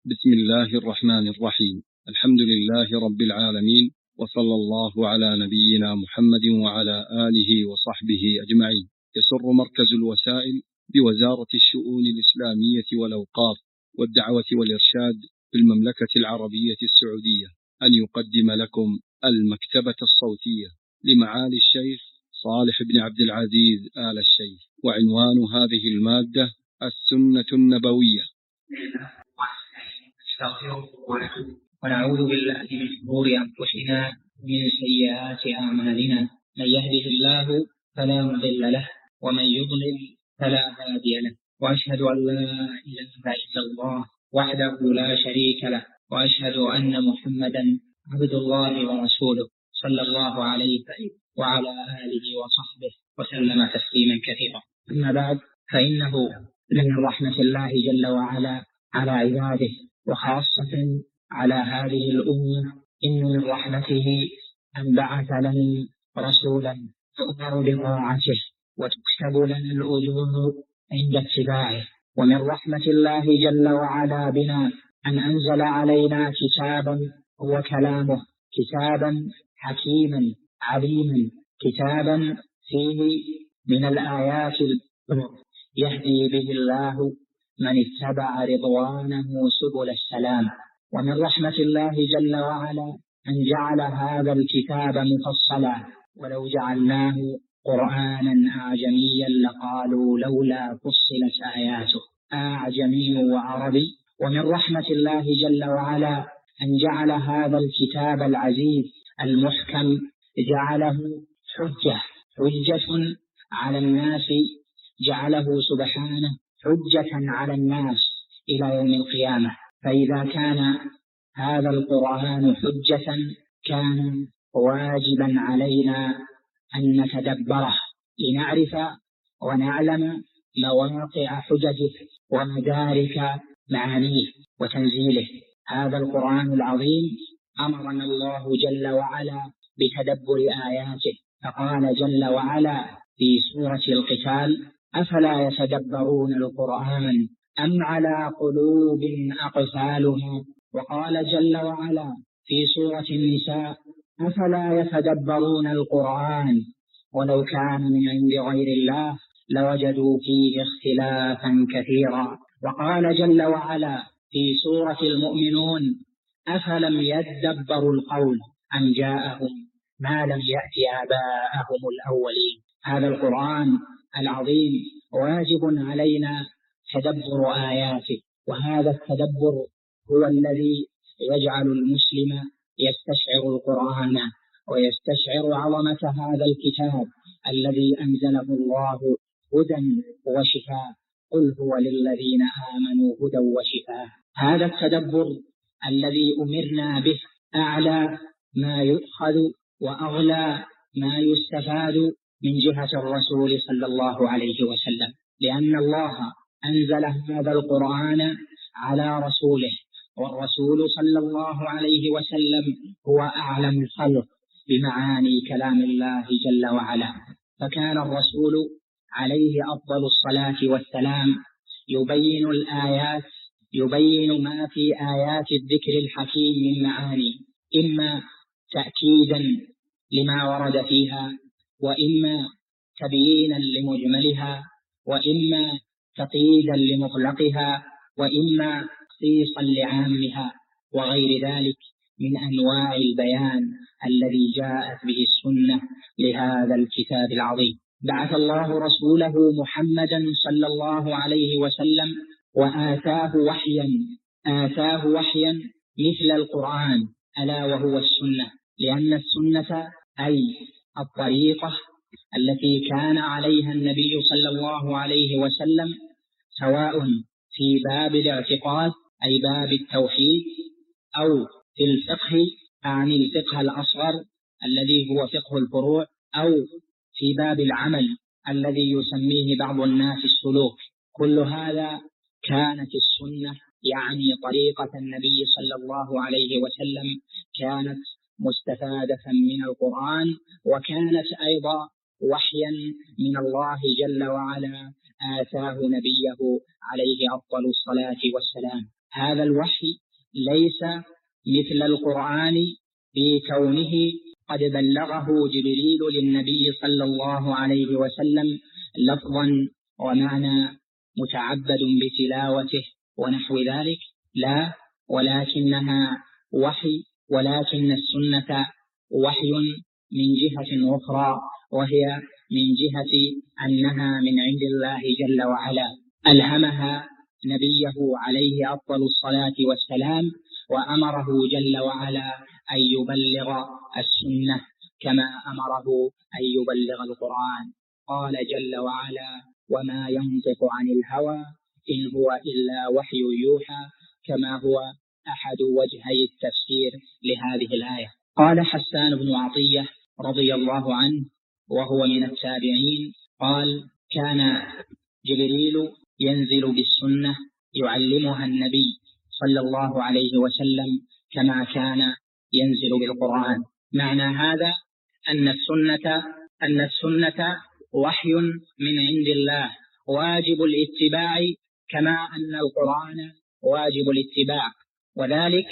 بسم الله الرحمن الرحيم. الحمد لله رب العالمين، وصلى الله على نبينا محمد وعلى آله وصحبه أجمعين. يسر مركز الوسائل بوزارة الشؤون الإسلامية والأوقاف والدعوة والإرشاد في المملكة العربية السعودية أن يقدم لكم المكتبة الصوتية لمعالي الشيخ صالح بن عبد العزيز آل الشيخ، وعنوان هذه المادة السنة النبوية. ونعوذ بالله من شرور أنفسنا ومن سيئات أعمالنا، من يهده الله فلا مضل له ومن يضلل فلا هادي له، وأشهد أن لا إله إلا الله وحده لا شريك له، وأشهد أن محمدا عبد الله ورسوله صلى الله عليه وعلى آله وصحبه وسلم تسليما كثيرا. أما بعد، فإنه من رحمة الله جل وعلا على عباده، وخاصة على هذه الأمة، إن من رحمته أن بعث لنا رسولا تؤمر بطاعته وتكسب لنا الأجور عند اتباعه. ومن رحمة الله جل وعلا بنا أن أنزل علينا كتابا هو كلامه، كتابا حكيما عليما، كتابا فيه من الآيات يهدي به الله من اتبع رضوانه سبل السلام. ومن رحمة الله جل وعلا أن جعل هذا الكتاب مفصلا، ولو جعلناه قرآنا أعجميا لقالوا لولا فصلت آياته، أعجمي وعربي. ومن رحمة الله جل وعلا أن جعل هذا الكتاب العزيز المحكم، جعله حجة على الناس، جعله سبحانه حجة على الناس إلى يوم القيامة. فإذا كان هذا القرآن حجة، كان واجبا علينا أن نتدبره لنعرف ونعلم مواقع حججه ومدارك معانيه وتنزيله. هذا القرآن العظيم أمرنا الله جل وعلا بتدبر آياته، فقال جل وعلا في سورة القتال: أفلا يتدبرون القرآن أم على قلوب أقفالها. وقال جل وعلا في سورة النساء: أفلا يتدبرون القرآن ولو كان من عند غير الله لوجدوا فيه اختلافا كثيرا. وقال جل وعلا في سورة المؤمنون: أفلم يدبروا القول أم جاءهم ما لم يأت آباءهم الأولين. هذا القرآن العظيم واجب علينا تدبر آياته، وهذا التدبر هو الذي يجعل المسلم يستشعر القرآن ويستشعر عظمة هذا الكتاب الذي أنزله الله هدى وشفاء. قل هو للذين آمنوا هدى وشفاء. هذا التدبر الذي أمرنا به أعلى ما يؤخذ وأغلى ما يستفاد من جهة الرسول صلى الله عليه وسلم، لأن الله أنزل هذا القرآن على رسوله، والرسول صلى الله عليه وسلم هو أعلم الخلق بمعاني كلام الله جل وعلا. فكان الرسول عليه أفضل الصلاة والسلام يبين الآيات، يبين ما في آيات الذكر الحكيم من معاني، إما تأكيدا لما ورد فيها، وإما تبيينا لمجملها، وإما تقييدا لمطلقها، وإما تخصيصا لعامها، وغير ذلك من أنواع البيان الذي جاءت به السنة لهذا الكتاب العظيم. بعث الله رسوله محمدا صلى الله عليه وسلم وآتاه وحيا مثل القرآن، ألا وهو السنة، لأن السنة أي الطريقة التي كان عليها النبي صلى الله عليه وسلم، سواء في باب الاعتقاد أي باب التوحيد، أو في الفقه عن الفقه الأصغر الذي هو فقه الفروع، أو في باب العمل الذي يسميه بعض الناس السلوك. كل هذا كانت السنة يعني طريقة النبي صلى الله عليه وسلم كانت مستفادة من القرآن، وكانت أيضا وحيا من الله جل وعلا آتاه نبيه عليه أفضل الصلاة والسلام. هذا الوحي ليس مثل القرآن في كونه قد بلغه جبريل للنبي صلى الله عليه وسلم لفظا ومعنى متعبد بتلاوته ونحو ذلك، لا، ولكنها وحي، ولكن السنة وحي من جهة أخرى، وهي من جهة أنها من عند الله جل وعلا، ألهمها نبيه عليه أفضل الصلاة والسلام، وأمره جل وعلا أن يبلغ السنة كما أمره أن يبلغ القرآن. قال جل وعلا: وما ينطق عن الهوى إن هو إلا وحي يوحى، كما هو أحد وجهي التفسير لهذه الآية. قال حسان بن عطية رضي الله عنه وهو من التابعين قال: كان جبريل ينزل بالسنة يعلمها النبي صلى الله عليه وسلم كما كان ينزل بالقرآن. معنى هذا أن السنة وحي من عند الله واجب الاتباع، كما أن القرآن واجب الاتباع، وذلك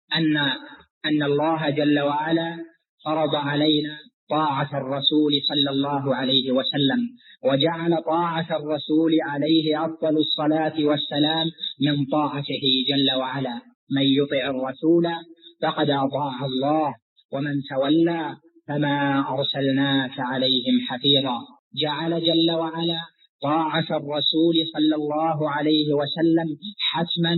أن الله جل وعلا فرض علينا طاعة الرسول صلى الله عليه وسلم، وجعل طاعة الرسول عليه أفضل الصلاة والسلام من طاعته جل وعلا. من يطع الرسول فقد أطاع الله، ومن تولى فما أرسلناك عليهم حفيظا. جعل جل وعلا طاعة الرسول صلى الله عليه وسلم حتما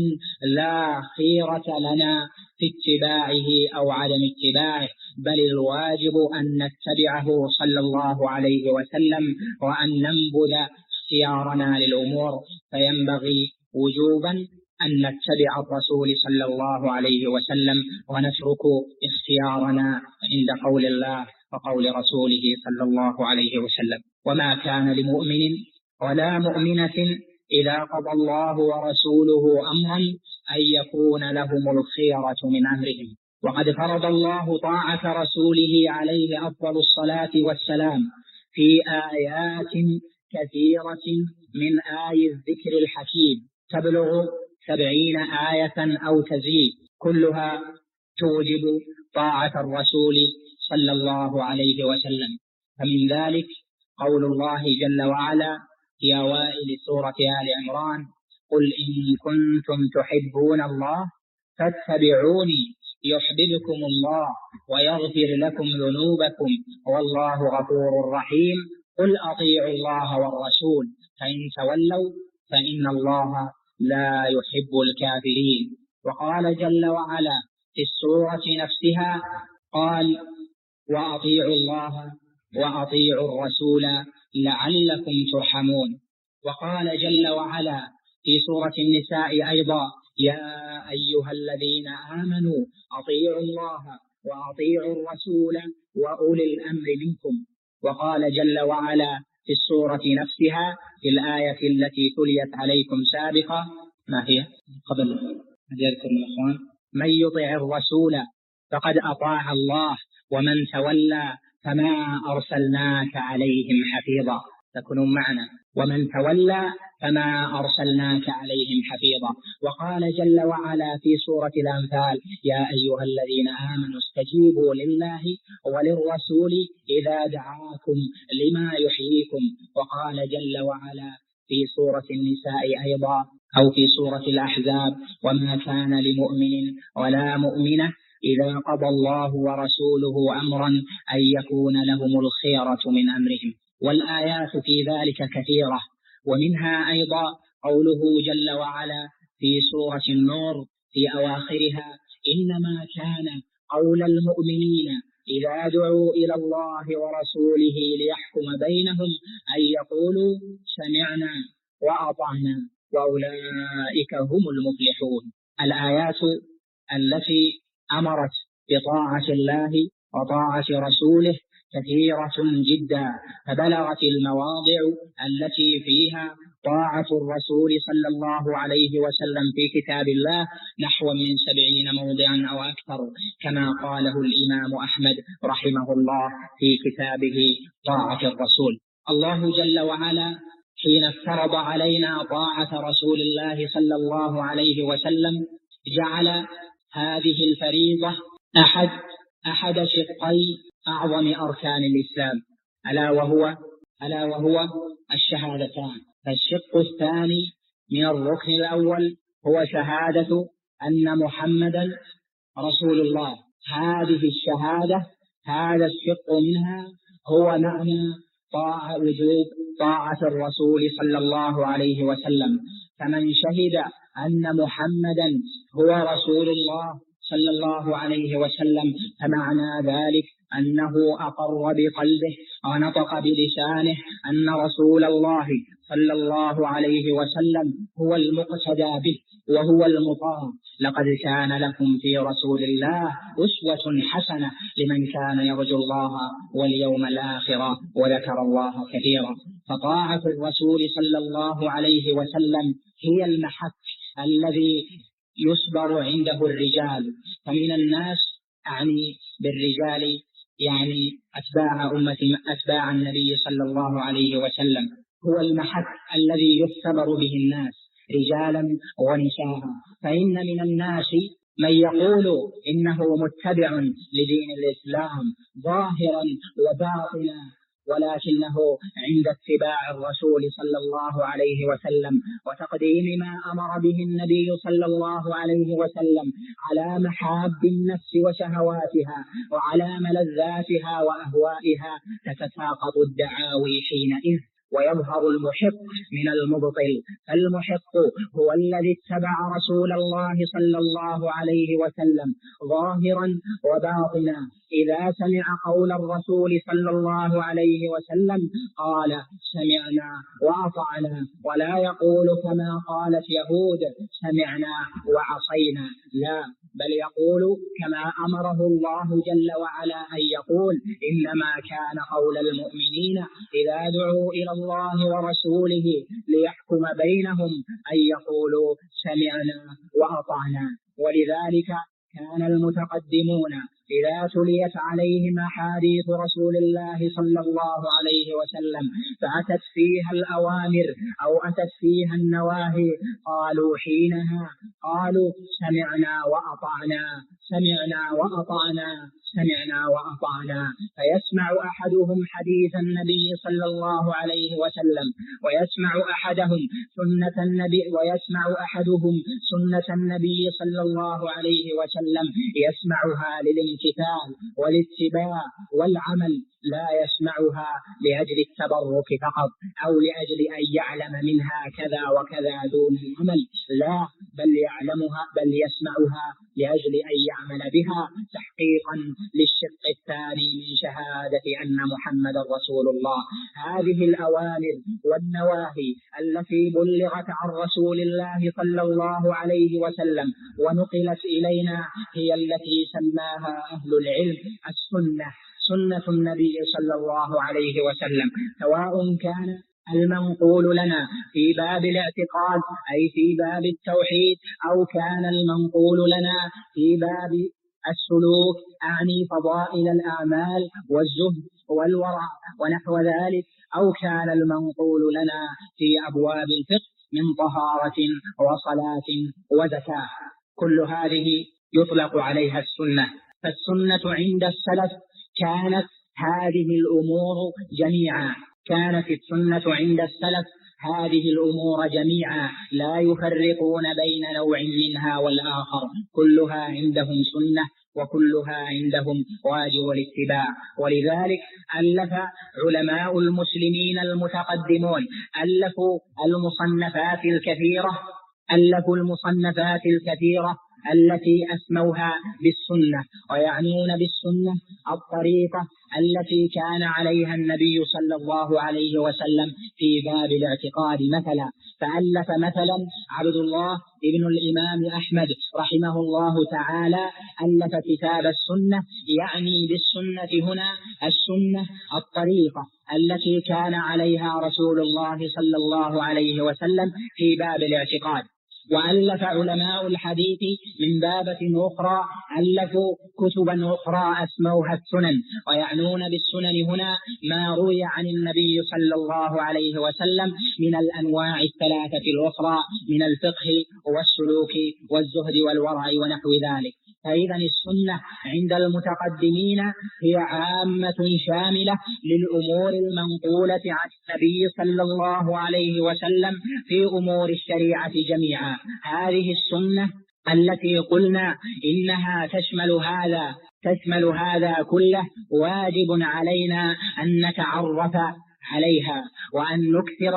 لا خيرة لنا في اتباعه أو عدم اتباعه، بل الواجب أن نتبعه صلى الله عليه وسلم وأن ننبذ اختيارنا للأمور، فينبغي وجوبا أن نتبع الرسول صلى الله عليه وسلم ونترك اختيارنا عند قول الله وقول رسوله صلى الله عليه وسلم. وما كان لمؤمن ولا مؤمنة إذا قضى الله ورسوله أمرا أن يكون لهم الخيرة من أمرهم. وقد فرض الله طاعة رسوله عليه أفضل الصلاة والسلام في آيات كثيرة من آي الذكر الحكيم تبلغ 70 آية أو تزيد، كلها توجب طاعة الرسول صلى الله عليه وسلم. فمن ذلك قول الله جل وعلا في أوائل سورة آل عمران: قل إن كنتم تحبون الله فاتبعوني يحببكم الله ويغفر لكم ذنوبكم والله غفور رحيم. قل أطيعوا الله والرسول فإن تولوا فإن الله لا يحب الكافرين. وقال جل وعلا في السورة نفسها قال: وأطيعوا الله وأطيعوا الرسول لعلكم ترحمون. وقال جل وعلا في سورة النساء أيضا: يا أيها الذين آمنوا أطيعوا الله وأطيعوا الرسول وأولي الأمر منكم. وقال جل وعلا في السورة نفسها في الآية التي تليت عليكم سابقا: ما هي قبل أذكر الأخوان: من يطع الرسول فقد أطاع الله ومن تولى فما أرسلناك عليهم حفيظا. تكونوا معنا: ومن تولى فما أرسلناك عليهم حفيظا. وقال جل وعلا في سورة الأنفال: يا أيها الذين آمنوا استجيبوا لله وللرسول إذا دعاكم لما يحييكم. وقال جل وعلا في سورة النساء أيضا أو في سورة الأحزاب: وما كان لمؤمن ولا مؤمنة إذا قضى الله ورسوله أمرا أن يكون لهم الخيرة من أمرهم. والآيات في ذلك كثيرة، ومنها أيضا قوله جل وعلا في سورة النور في أواخرها: إنما كان قول المؤمنين إذا دعوا إلى الله ورسوله ليحكم بينهم أن يقولوا سمعنا وأطعنا وأولئك هم المفلحون. الآيات التي أمرت بطاعة الله وطاعة رسوله كثيرة جدا، فبلغت المواضع التي فيها طاعة الرسول صلى الله عليه وسلم في كتاب الله نحو من 70 موضعا أو أكثر، كما قاله الإمام أحمد رحمه الله في كتابه طاعة الرسول. الله جل وعلا حين افترض علينا طاعة رسول الله صلى الله عليه وسلم جعل هذه الفريضة أحد شقي أعظم أركان الإسلام، ألا وهو الشهادتان. فالشق الثاني من الركن الأول هو شهادة أن محمدا رسول الله. هذه الشهادة، هذا الشق منها هو معنى وجوب طاعة الرسول صلى الله عليه وسلم. فمن شهد أن محمدا هو رسول الله صلى الله عليه وسلم فمعنى ذلك أنه أقر بقلبه ونطق بلسانه أن رسول الله صلى الله عليه وسلم هو المقتدى به وهو المطاع. لقد كان لكم في رسول الله أسوة حسنة لمن كان يرجو الله واليوم الآخر وذكر الله كثيرا. فطاعة الرسول صلى الله عليه وسلم هي المحك الذي يصبر عنده الرجال. فمن الناس، أعني بالرجال يعني أتباع النبي صلى الله عليه وسلم، هو المحك الذي يختبر به الناس رجالا ونساء. فإن من الناس من يقول إنه متبع لدين الإسلام ظاهرا وباطنا، ولكنه عند اتباع الرسول صلى الله عليه وسلم وتقديم ما أمر به النبي صلى الله عليه وسلم على محاب النفس وشهواتها وعلى ملذاتها وأهوائها تتساقط الدعاوي حينئذ ويظهر المحق من المبطل. فالمحق هو الذي اتبع رسول الله صلى الله عليه وسلم ظاهرا وباطنا. إذا سمع قول الرسول صلى الله عليه وسلم قال سمعنا وأطعنا، ولا يقول كما قالت يهود سمعنا وعصينا، لا، بل يقول كما أمره الله جل وعلا أن يقول: إنما كان قول المؤمنين إذا دعوا إلى الله ورسوله ليحكم بينهم أن يقولوا سمعنا وأطعنا. ولذلك كان المتقدمون إذا تليت عليهم أحاديث رسول الله صلى الله عليه وسلم فأتت فيها الأوامر أو أتت فيها النواهي قالوا حينها سمعنا وأطعنا، سمعنا وأطعنا، سمعنا وأطعنا. فيسمع أحدهم حديث النبي صلى الله عليه وسلم ويسمع أحدهم سنة النبي صلى الله عليه وسلم، يسمعها للامتثال والاتباع والعمل، لا يسمعها لأجل التبرك فقط أو لأجل أن يعلم منها كذا وكذا دون العمل، لا، بل يسمعها لأجل أن يعمل بها تحقيقا للشق الثاني من شهادة أن محمد رسول الله. هذه الأوامر والنواهي التي بلغت عن رسول الله صلى الله عليه وسلم ونقلت إلينا هي التي سماها أهل العلم سنة النبي صلى الله عليه وسلم، سواء كان المنقول لنا في باب الاعتقاد أي في باب التوحيد، أو كان المنقول لنا في باب السلوك أعني فضائل الأعمال والزهد والورع ونحو ذلك، أو كان المنقول لنا في أبواب الفقه من طهارة وصلاة وزكاة. كل هذه يطلق عليها السنة. فالسنة عند السلف كانت هذه الأمور جميعا، كانت السنة عند السلف هذه الأمور جميعا، لا يفرقون بين نوع منها والآخر، كلها عندهم سنة وكلها عندهم واجب الاتباع. ولذلك ألف علماء المسلمين المتقدمون ألفوا المصنفات الكثيرة التي أسموها بالسنة، ويعنون بالسنة الطريقة التي كان عليها النبي صلى الله عليه وسلم في باب الاعتقاد. مثلا فألف مثلا عبد الله ابن الإمام أحمد رحمه الله تعالى ألف كتاب السنة، يعني بالسنة هنا السنة الطريقة التي كان عليها رسول الله صلى الله عليه وسلم في باب الاعتقاد. وألف علماء الحديث من بابة أخرى ألفوا كتبا أخرى أسموها السنن، ويعنون بالسنن هنا ما روي عن النبي صلى الله عليه وسلم من الأنواع الثلاثة الأخرى من الفقه والسلوك والزهد والورع ونحو ذلك. فإذا السنة عند المتقدمين هي عامة شاملة للأمور المنقولة عن النبي صلى الله عليه وسلم في أمور الشريعة جميعا. هذه السنة التي قلنا إنها تشمل هذا كله، واجب علينا أن نتعرف عليها وأن نكثر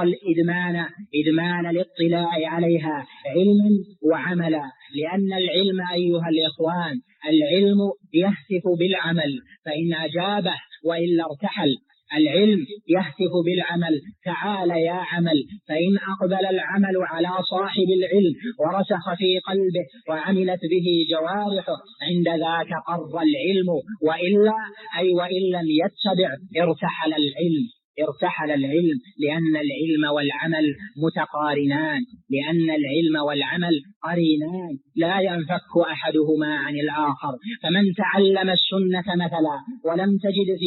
إدمان الاطلاع عليها علما وعملا، لأن العلم أيها الإخوان العلم يهتف بالعمل، فإن أجابه وإلا ارتحل. العلم يهتف بالعمل، تعال يا عمل، فإن أقبل العمل على صاحب العلم ورسخ في قلبه وعملت به جوارحه عند ذاك قر العلم، وإن لم يتبع ارتحل العلم، لأن العلم والعمل متقارنان، لأن العلم والعمل قرينان لا ينفك أحدهما عن الآخر. فمن تعلم السنة مثلا ولم تجد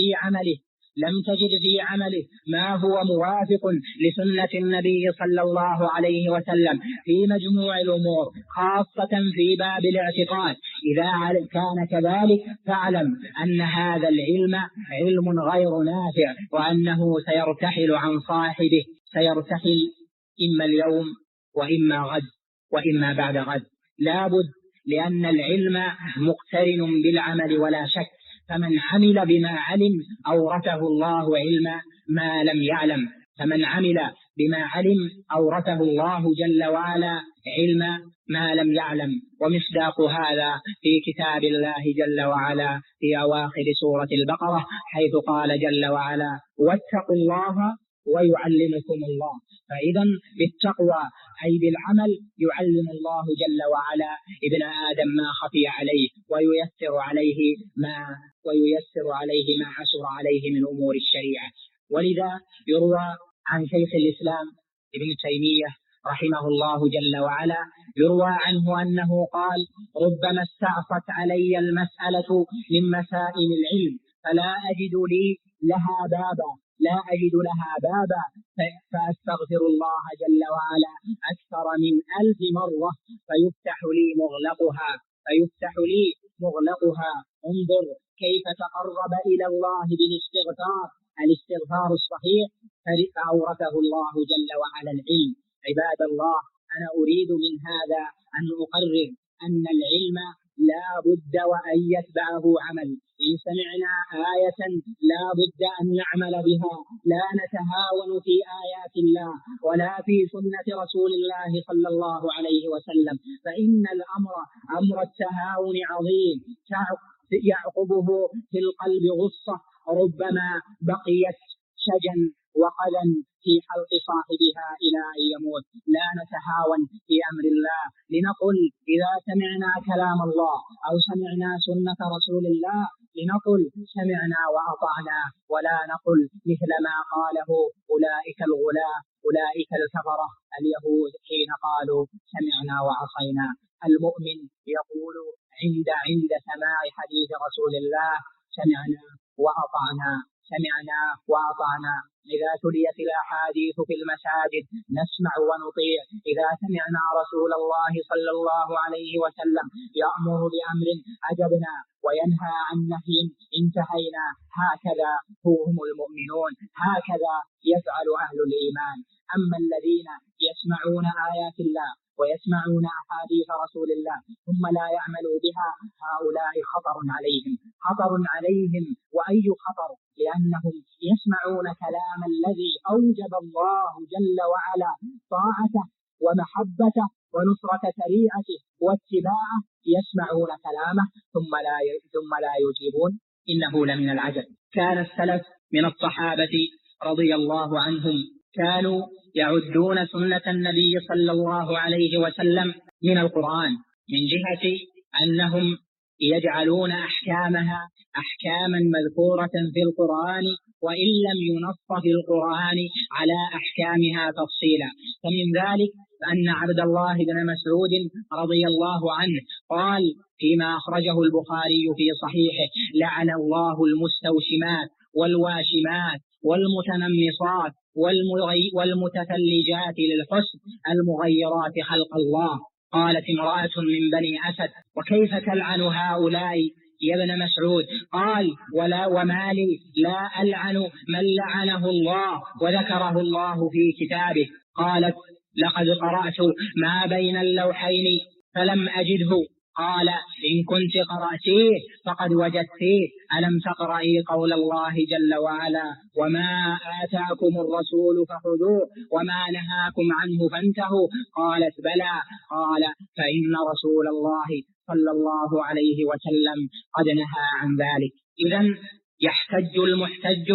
في عمله ما هو موافق لسنة النبي صلى الله عليه وسلم في مجموع الأمور، خاصة في باب الاعتقاد، إذا كان كذلك فاعلم أن هذا العلم علم غير نافع، وأنه سيرتحل عن صاحبه، سيرتحل إما اليوم وإما غد وإما بعد غد، لابد، لأن العلم مقترن بالعمل ولا شك. فمن عمل بما علم أورثه الله علم ما لم يعلم، فمن عمل بما علم أورثه الله جل وعلا علم ما لم يعلم. ومصداق هذا في كتاب الله جل وعلا في أواخر سورة البقرة، حيث قال جل وعلا: واتقوا الله ويعلمكم الله. فإذا بالتقوى أي بالعمل يعلم الله جل وعلا ابن آدم ما خفي عليه، وييسر عليه ما عسر عليه من أمور الشريعة. ولذا يروى عن شيخ الإسلام ابن تيمية رحمه الله جل وعلا، يروى عنه أنه قال: ربما استعصت علي المسألة من مسائل العلم فلا أجد لها بابا فأستغفر الله جل وعلا أكثر من 1000 مرة فيفتح لي مغلقها. انظر كيف تقرب إلى الله الاستغفار الصحيح، فأورثه الله جل وعلا العلم. عباد الله، أنا أريد من هذا أن أقرر أن العلم لا بد وأن يتبعه عمل. إن سمعنا آية لا بد أن نعمل بها، لا نتهاون في آيات الله ولا في سنة رسول الله صلى الله عليه وسلم، فإن الأمر أمر التهاون عظيم يعقبه في القلب غصة ربما بقيت شجا وقلا في حلق صاحبها إلى أن يموت. لا نتهاون في أمر الله، لنقل إذا سمعنا كلام الله أو سمعنا سنة رسول الله لنقل سمعنا وأطعنا، ولا نقل مثل ما قاله أولئك الكفرة اليهود حين قالوا سمعنا وعصينا. المؤمن يقول عند سماع حديث رسول الله سمعنا وأطعنا. إذا تليت الأحاديث في المساجد نسمع ونطيع. إذا سمعنا رسول الله صلى الله عليه وسلم يأمر بأمر أجبنا وينهى عن نهي انتهينا. هكذا هم المؤمنون، هكذا يفعل أهل الإيمان. أما الذين يسمعون آيات الله ويسمعون أحاديث رسول الله ثم لا يعملوا بها، هؤلاء خطر عليهم. وأي خطر؟ لأنهم يسمعون كلام الذي أوجب الله جل وعلا طاعته ومحبته ونصرة شريعته واتباعه، يسمعون كلامه ثم لا يجيبون. إنه لمن العجب. كان السلف من الصحابة رضي الله عنهم كانوا يعدون سنة النبي صلى الله عليه وسلم من القرآن، من جهة أنهم يجعلون أحكامها أحكاما مذكورة في القرآن وإن لم ينص في القرآن على أحكامها تفصيلا. فمن ذلك أن عبد الله بن مسعود رضي الله عنه قال فيما أخرجه البخاري في صحيحه: لعن الله المستوشمات والواشمات والمتنمصات والمتفلجات للحسن المغيرات خلق الله. قالت امرأة من بني أسد: وكيف تلعن هؤلاء يا ابن مسعود؟ قال: وما لي لا ألعن من لعنه الله وذكره الله في كتابه. قالت: لقد قرأت ما بين اللوحين فلم أجده. قال: إن كنت قرأتيه فقد وجدتيه. ألم تقرأي قول الله جل وعلا: وما آتاكم الرسول فخذوه وما نهاكم عنه فانتهوا؟ قالت: بلى. قال: فإن رسول الله صلى الله عليه وسلم قد نهى عن ذلك. إذن يحتج المحتج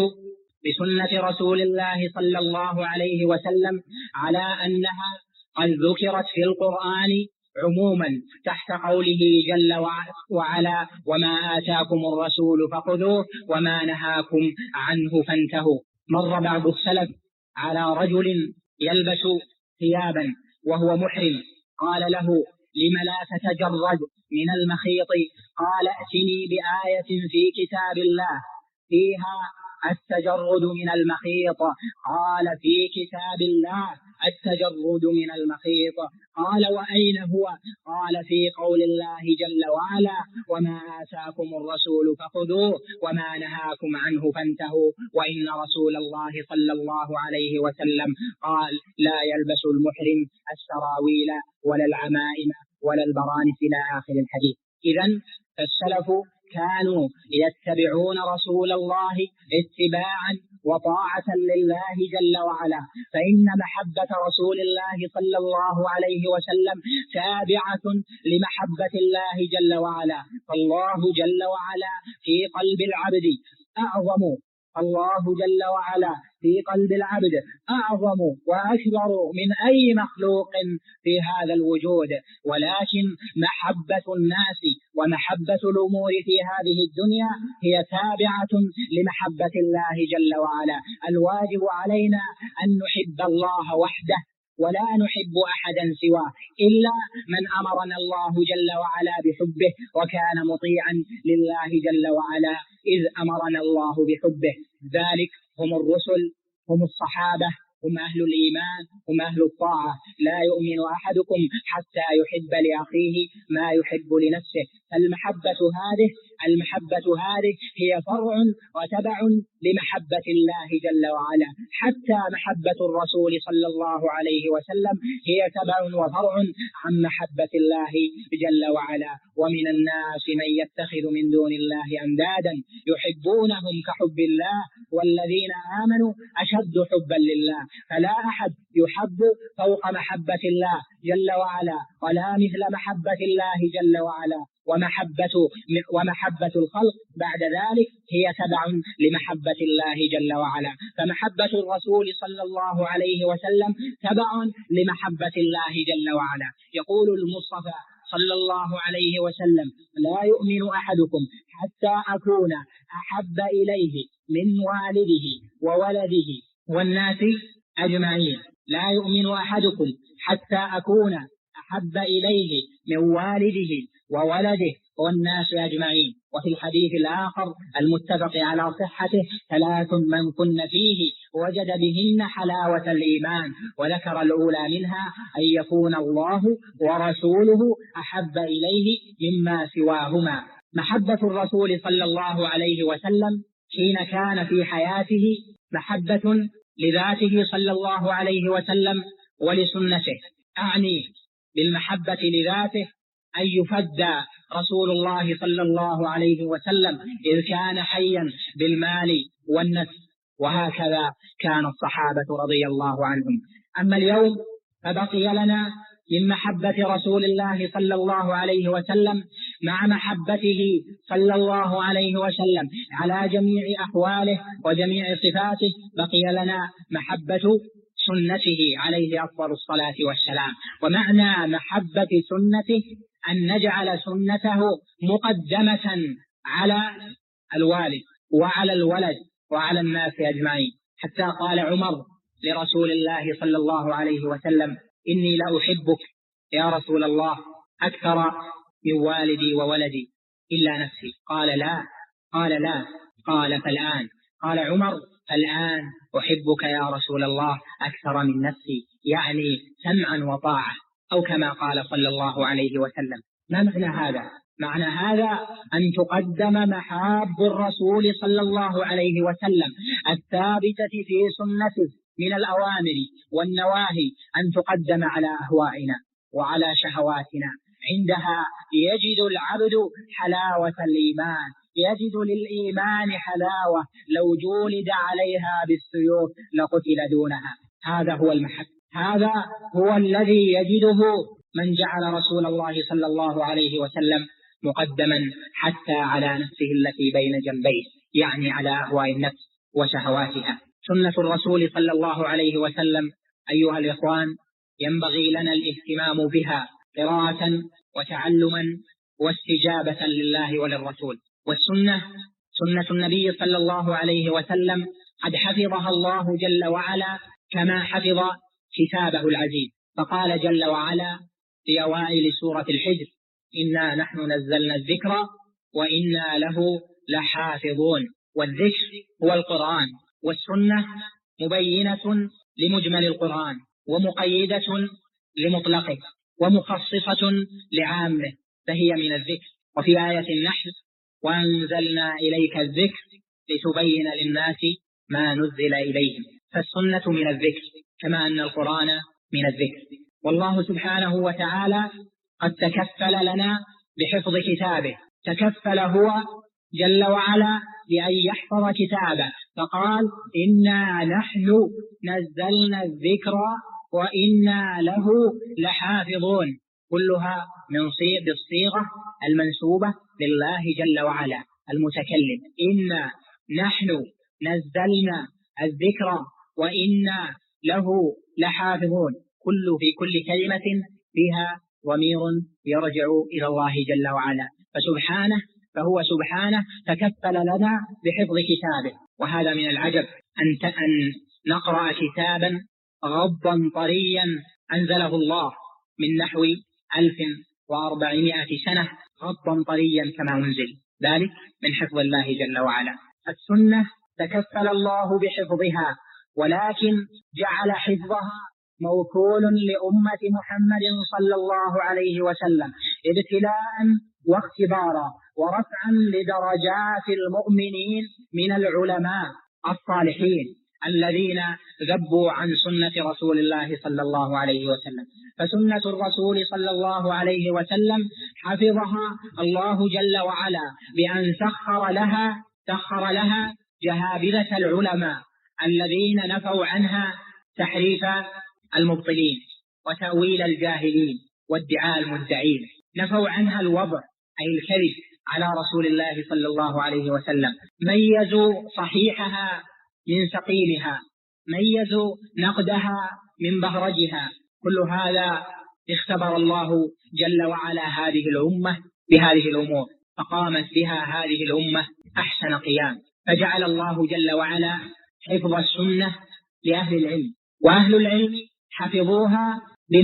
بسنة رسول الله صلى الله عليه وسلم على أنها قد ذكرت في القرآن عموما تحت قوله جل وعلا: وما آتاكم الرسول فخذوه وما نهاكم عنه فانتهوا. مر بعض السلف على رجل يلبس ثيابا وهو محرم، قال له: لم لا تتجرد من المخيط؟ قال: ائتني بآية في كتاب الله فيها التجرد من المخيط. قال: في كتاب الله التجرد من المخيط. قال: وأين هو؟ قال: في قول الله جل وعلا: وما آتاكم الرسول فخذوه وما نهاكم عنه فانتهوا. وإن رسول الله صلى الله عليه وسلم قال: لا يلبس المحرم السراويل ولا العمائم ولا البرانس إلى آخر الحديث. إذن السلف كانوا يتبعون رسول الله اتباعا وطاعة لله جل وعلا، فإن محبة رسول الله صلى الله عليه وسلم تابعة لمحبة الله جل وعلا. فالله جل وعلا في قلب العبد أعظم، الله جل وعلا في قلب العبد أعظم وأكبر من أي مخلوق في هذا الوجود. ولكن محبة الناس ومحبة الأمور في هذه الدنيا هي تابعة لمحبة الله جل وعلا. الواجب علينا أن نحب الله وحده ولا نحب أحدا سواه إلا من أمرنا الله جل وعلا بحبه وكان مطيعا لله جل وعلا إذ أمرنا الله بحبه. ذلك هم الرسل، هم الصحابة، هم أهل الإيمان، هم أهل الطاعة. لا يؤمن أحدكم حتى يحب لأخيه ما يحب لنفسه. المحبة هذه هي فرع وتبع لمحبة الله جل وعلا. حتى محبة الرسول صلى الله عليه وسلم هي تبع وفرع عن محبة الله جل وعلا. ومن الناس من يتخذ من دون الله أندادا يحبونهم كحب الله والذين آمنوا أشد حبا لله. فلا أحد يحب فوق محبة الله جل وعلا ولا مثل محبة الله جل وعلا. ومحبة الخلق بعد ذلك هي تبع لمحبة الله جل وعلا. فمحبة الرسول صلى الله عليه وسلم تبع لمحبة الله جل وعلا. يقول المصطفى صلى الله عليه وسلم: لا يؤمن أحدكم حتى أكون أحب إليه من والده وولده والناس أجمعين. لا يؤمن أحدكم حتى أكون أحب إليه من والده وولده والناس أجمعين. وفي الحديث الآخر المتفق على صحته: 3 من كن فيه وجد بهن حلاوة الإيمان. وذكر الأولى منها أن يكون الله ورسوله أحب إليه مما سواهما. محبة الرسول صلى الله عليه وسلم حين كان في حياته محبة لذاته صلى الله عليه وسلم ولسنته. أعني بالمحبة لذاته أن يفدى رسول الله صلى الله عليه وسلم إذ كان حيا بالمال والنفس، وهكذا كان الصحابة رضي الله عنهم. أما اليوم فبقي لنا من محبة رسول الله صلى الله عليه وسلم مع محبته صلى الله عليه وسلم على جميع أحواله وجميع صفاته بقي لنا محبة سنته عليه أفضل الصلاة والسلام. ومعنى محبة سنته أن نجعل سنته مقدمة على الوالد وعلى الولد وعلى الناس أجمعين. حتى قال عمر لرسول الله صلى الله عليه وسلم: إني لأحبك يا رسول الله أكثر من والدي وولدي إلا نفسي. قال لا. قال لا. قال فالآن. قال عمر فالآن أحبك يا رسول الله أكثر من نفسي، يعني سمعا وطاعة، أو كما قال صلى الله عليه وسلم. ما معنى هذا؟ معنى هذا أن تقدم محاب الرسول صلى الله عليه وسلم الثابتة في سنته من الأوامر والنواهي، أن تقدم على أهوائنا وعلى شهواتنا. عندها يجد العبد حلاوة الإيمان، يجد للإيمان حلاوة لو جولد عليها بالسيوف لقتل دونها. هذا هو المحب، هذا هو الذي يجده من جعل رسول الله صلى الله عليه وسلم مقدما حتى على نفسه التي بين جنبيه، يعني على أهواء النفس وشهواتها. سنة الرسول صلى الله عليه وسلم أيها الإخوان ينبغي لنا الاهتمام بها قراءة وتعلما واستجابة لله وللرسول. والسنة سنة النبي صلى الله عليه وسلم قد حفظها الله جل وعلا كما حفظ كتابه العزيز، فقال جل وعلا في أوائل سورة الحجر: إنا نحن نزلنا الذكر وإنا له لحافظون. والذكر هو القرآن، والسنة مبينة لمجمل القرآن ومقيدة لمطلقه ومخصصة لعامه، فهي من الذكر. وفي آية النحل: وأنزلنا إليك الذكر لتبين للناس ما نزل إليهم. فالسنة من الذكر كما أن القرآن من الذكر. والله سبحانه وتعالى قد تكفل لنا بحفظ كتابه، تكفل هو جل وعلا بأن يحفظ كتابه، فقال: إنا نحن نزلنا الذكر وإنا له لحافظون، كلها من بالصيغة المنسوبة لله جل وعلا المتكلم. إنا نحن نزلنا الذكر وإنا له لحافظون، في كل كلمة فيها ضمير يرجع إلى الله جل وعلا، فهو سبحانه تكفل لنا بحفظ كتابه. وهذا من العجب أن نقرأ كتابا غضا طريا أنزله الله من نحو 1400 سنة، غضا طريا كما أنزل، ذلك من حفظ الله جل وعلا. السنة تكفل الله بحفظها، ولكن جعل حفظها موكول لأمة محمد صلى الله عليه وسلم ابتلاء واختبارا ورفعا لدرجات المؤمنين من العلماء الصالحين الذين ذبوا عن سنة رسول الله صلى الله عليه وسلم. فسنة الرسول صلى الله عليه وسلم حفظها الله جل وعلا بأن سخر لها جهابذة العلماء الذين نفوا عنها تحريف المبطلين وتأويل الجاهلين وادعاء المدعين، نفوا عنها الوضع أي الكذب على رسول الله صلى الله عليه وسلم، ميزوا صحيحها من سقيمها، ميزوا نقدها من بهرجها. كل هذا اختبر الله جل وعلا هذه الأمة بهذه الأمور، فقامت بها هذه الأمة أحسن قيام. فجعل الله جل وعلا حفظ السنة لأهل العلم، وأهل العلم حفظوها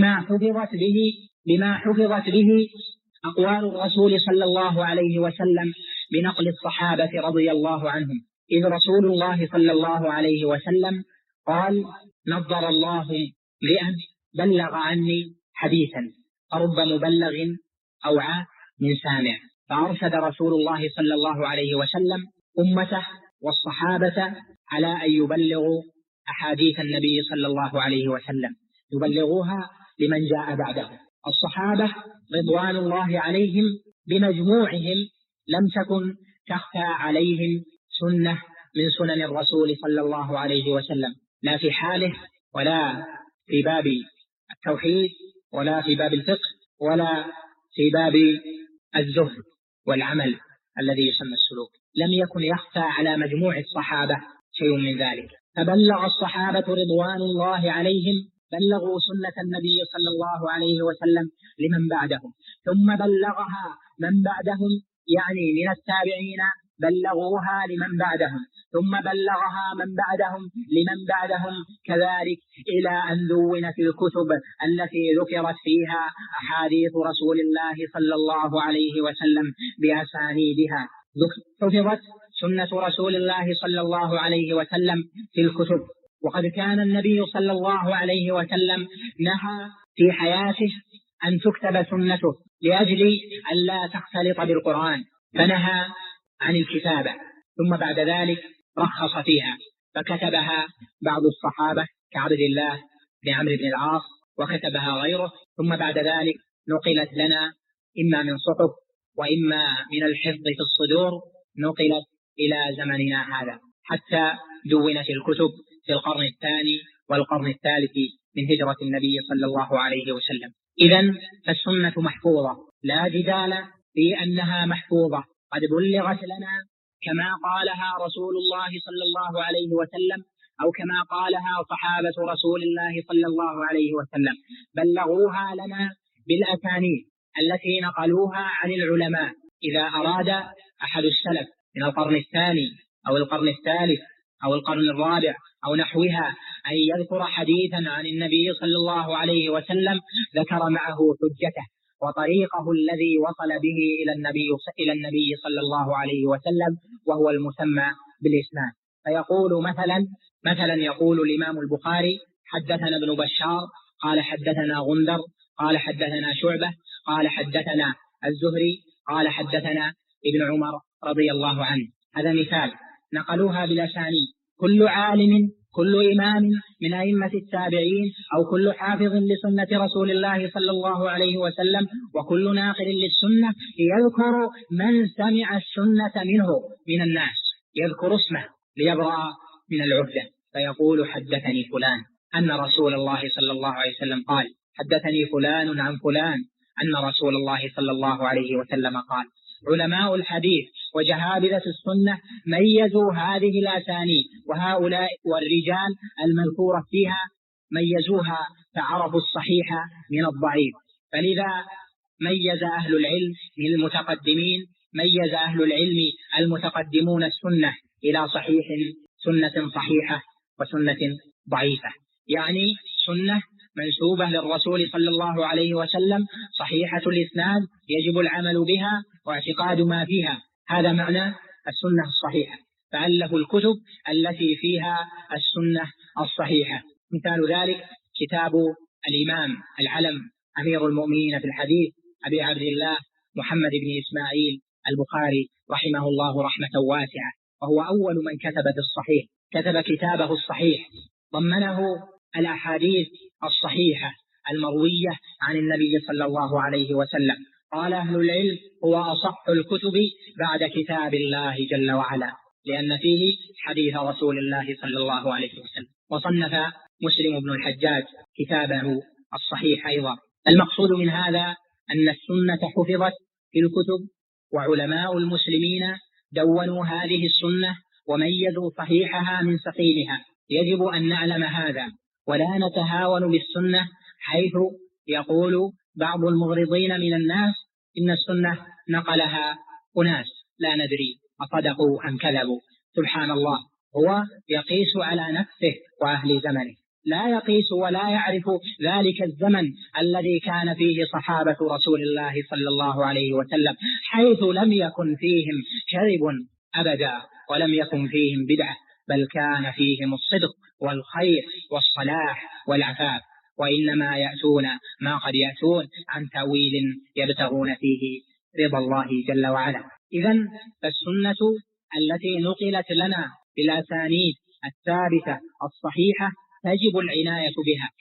بما حفظت به أقوال الرسول صلى الله عليه وسلم بنقل الصحابة رضي الله عنهم. إذ رسول الله صلى الله عليه وسلم قال: نضر الله امرئا بلغ عني حديثا فرب مبلغ أوعى من سامع. فأرشد رسول الله صلى الله عليه وسلم أمته والصحابة على أن يبلغوا أحاديث النبي صلى الله عليه وسلم، يبلغوها لمن جاء بعده. الصحابة رضوان الله عليهم بمجموعهم لم تكن تخفى عليهم سنة من سنن الرسول صلى الله عليه وسلم، لا في حاله ولا في باب التوحيد ولا في باب الفقه ولا في باب الزهد والعمل الذي يسمى السلوك، لم يكن يخفى على مجموع الصحابة شيء من ذلك. فبلغ الصحابة رضوان الله عليهم، بلغوا سنة النبي صلى الله عليه وسلم لمن بعدهم، ثم بلغها من بعدهم، يعني من التابعين بلغوها لمن بعدهم، ثم بلغها من بعدهم لمن بعدهم كذلك، إلى أن دونت الكتب التي ذكرت فيها أحاديث رسول الله صلى الله عليه وسلم بأسانيدها. حفظت سنة رسول الله صلى الله عليه وسلم في الكتب. وقد كان النبي صلى الله عليه وسلم نهى في حياته أن تكتب سنته لأجل أن لا تختلط بالقرآن، فنهى عن الكتابة، ثم بعد ذلك رخص فيها فكتبها بعض الصحابة كعبد الله بن عمرو بن العاص، وكتبها غيره، ثم بعد ذلك نقلت لنا إما من صحف وإما من الحفظ في الصدور، نقلت إلى زمننا هذا حتى دونت الكتب في القرن الثاني والقرن الثالث من هجرة النبي صلى الله عليه وسلم. إذن فالسنة محفوظة، لا جدال في أنها محفوظة، قد بلغت لنا كما قالها رسول الله صلى الله عليه وسلم، أو كما قالها صحابة رسول الله صلى الله عليه وسلم، بلغوها لنا بالأسانيد التي نقلوها عن العلماء. إذا أراد أحد السلف من القرن الثاني أو القرن الثالث أو القرن الرابع أو نحوها أن يذكر حديثا عن النبي صلى الله عليه وسلم، ذكر معه حجته وطريقه الذي وصل به إلى النبي صلى الله عليه وسلم، وهو المسمى بالإسناد. فيقول مثلا يقول الإمام البخاري: حدثنا ابن بشار قال حدثنا غندر قال حدثنا شعبة قال حدثنا الزهري قال حدثنا ابن عمر رضي الله عنه. هذا مثال نقلوها بالأسانيد. كل عالم، كل إمام من أئمة التابعين، أو كل حافظ لسنة رسول الله صلى الله عليه وسلم، وكل ناقل للسنة يذكر من سمع السنة منه من الناس، يذكر اسمه ليبرأ من العهدة، فيقول: حدثني فلان أن رسول الله صلى الله عليه وسلم قال، حدثني فلان عن فلان أن رسول الله صلى الله عليه وسلم قال. علماء الحديث وجهابذة السنة ميزوا هذه الأسانيد، وهؤلاء والرجال المذكورة فيها ميزوها فعرفوا الصحيح من الضعيف. فلذا ميز أهل العلم من المتقدمين، ميز أهل العلم المتقدمون السنة إلى سنة صحيحة وسنة ضعيفة، يعني سنة منسوبة للرسول صلى الله عليه وسلم صحيحة الإسناد يجب العمل بها واعتقاد ما فيها، هذا معنى السنة الصحيحة. فألفوا الكتب التي فيها السنة الصحيحة. مثال ذلك كتاب الإمام العلم أمير المؤمنين في الحديث أبي عبد الله محمد بن إسماعيل البخاري رحمه الله رحمة واسعة، وهو أول من كتب في الصحيح، كتب كتابه الصحيح ضمنه الأحاديث الصحيحة المروية عن النبي صلى الله عليه وسلم. قال أهل العلم: هو أصح الكتب بعد كتاب الله جل وعلا، لأن فيه حديث رسول الله صلى الله عليه وسلم. وصنف مسلم بن الحجاج كتابه الصحيح أيضا. المقصود من هذا أن السنة حفظت في الكتب، وعلماء المسلمين دونوا هذه السنة وميزوا صحيحها من سقيمها. يجب أن نعلم هذا ولا نتهاون بالسنة، حيث يقول بعض المغرضين من الناس إن السنة نقلها أناس لا ندري أصدقوا أم كذبوا. سبحان الله، هو يقيس على نفسه وأهل زمنه، لا يقيس ولا يعرف ذلك الزمن الذي كان فيه صحابة رسول الله صلى الله عليه وسلم، حيث لم يكن فيهم كذب أبدا، ولم يكن فيهم بدعة، بل كان فيهم الصدق والخير والصلاح والعفاف، وإنما يأتون ما قد يأتون عن تأويل يبتغون فيه رضا الله جل وعلا. إذن فالسنة التي نقلت لنا بالأسانيد الثابتة الصحيحة تجب العناية بها،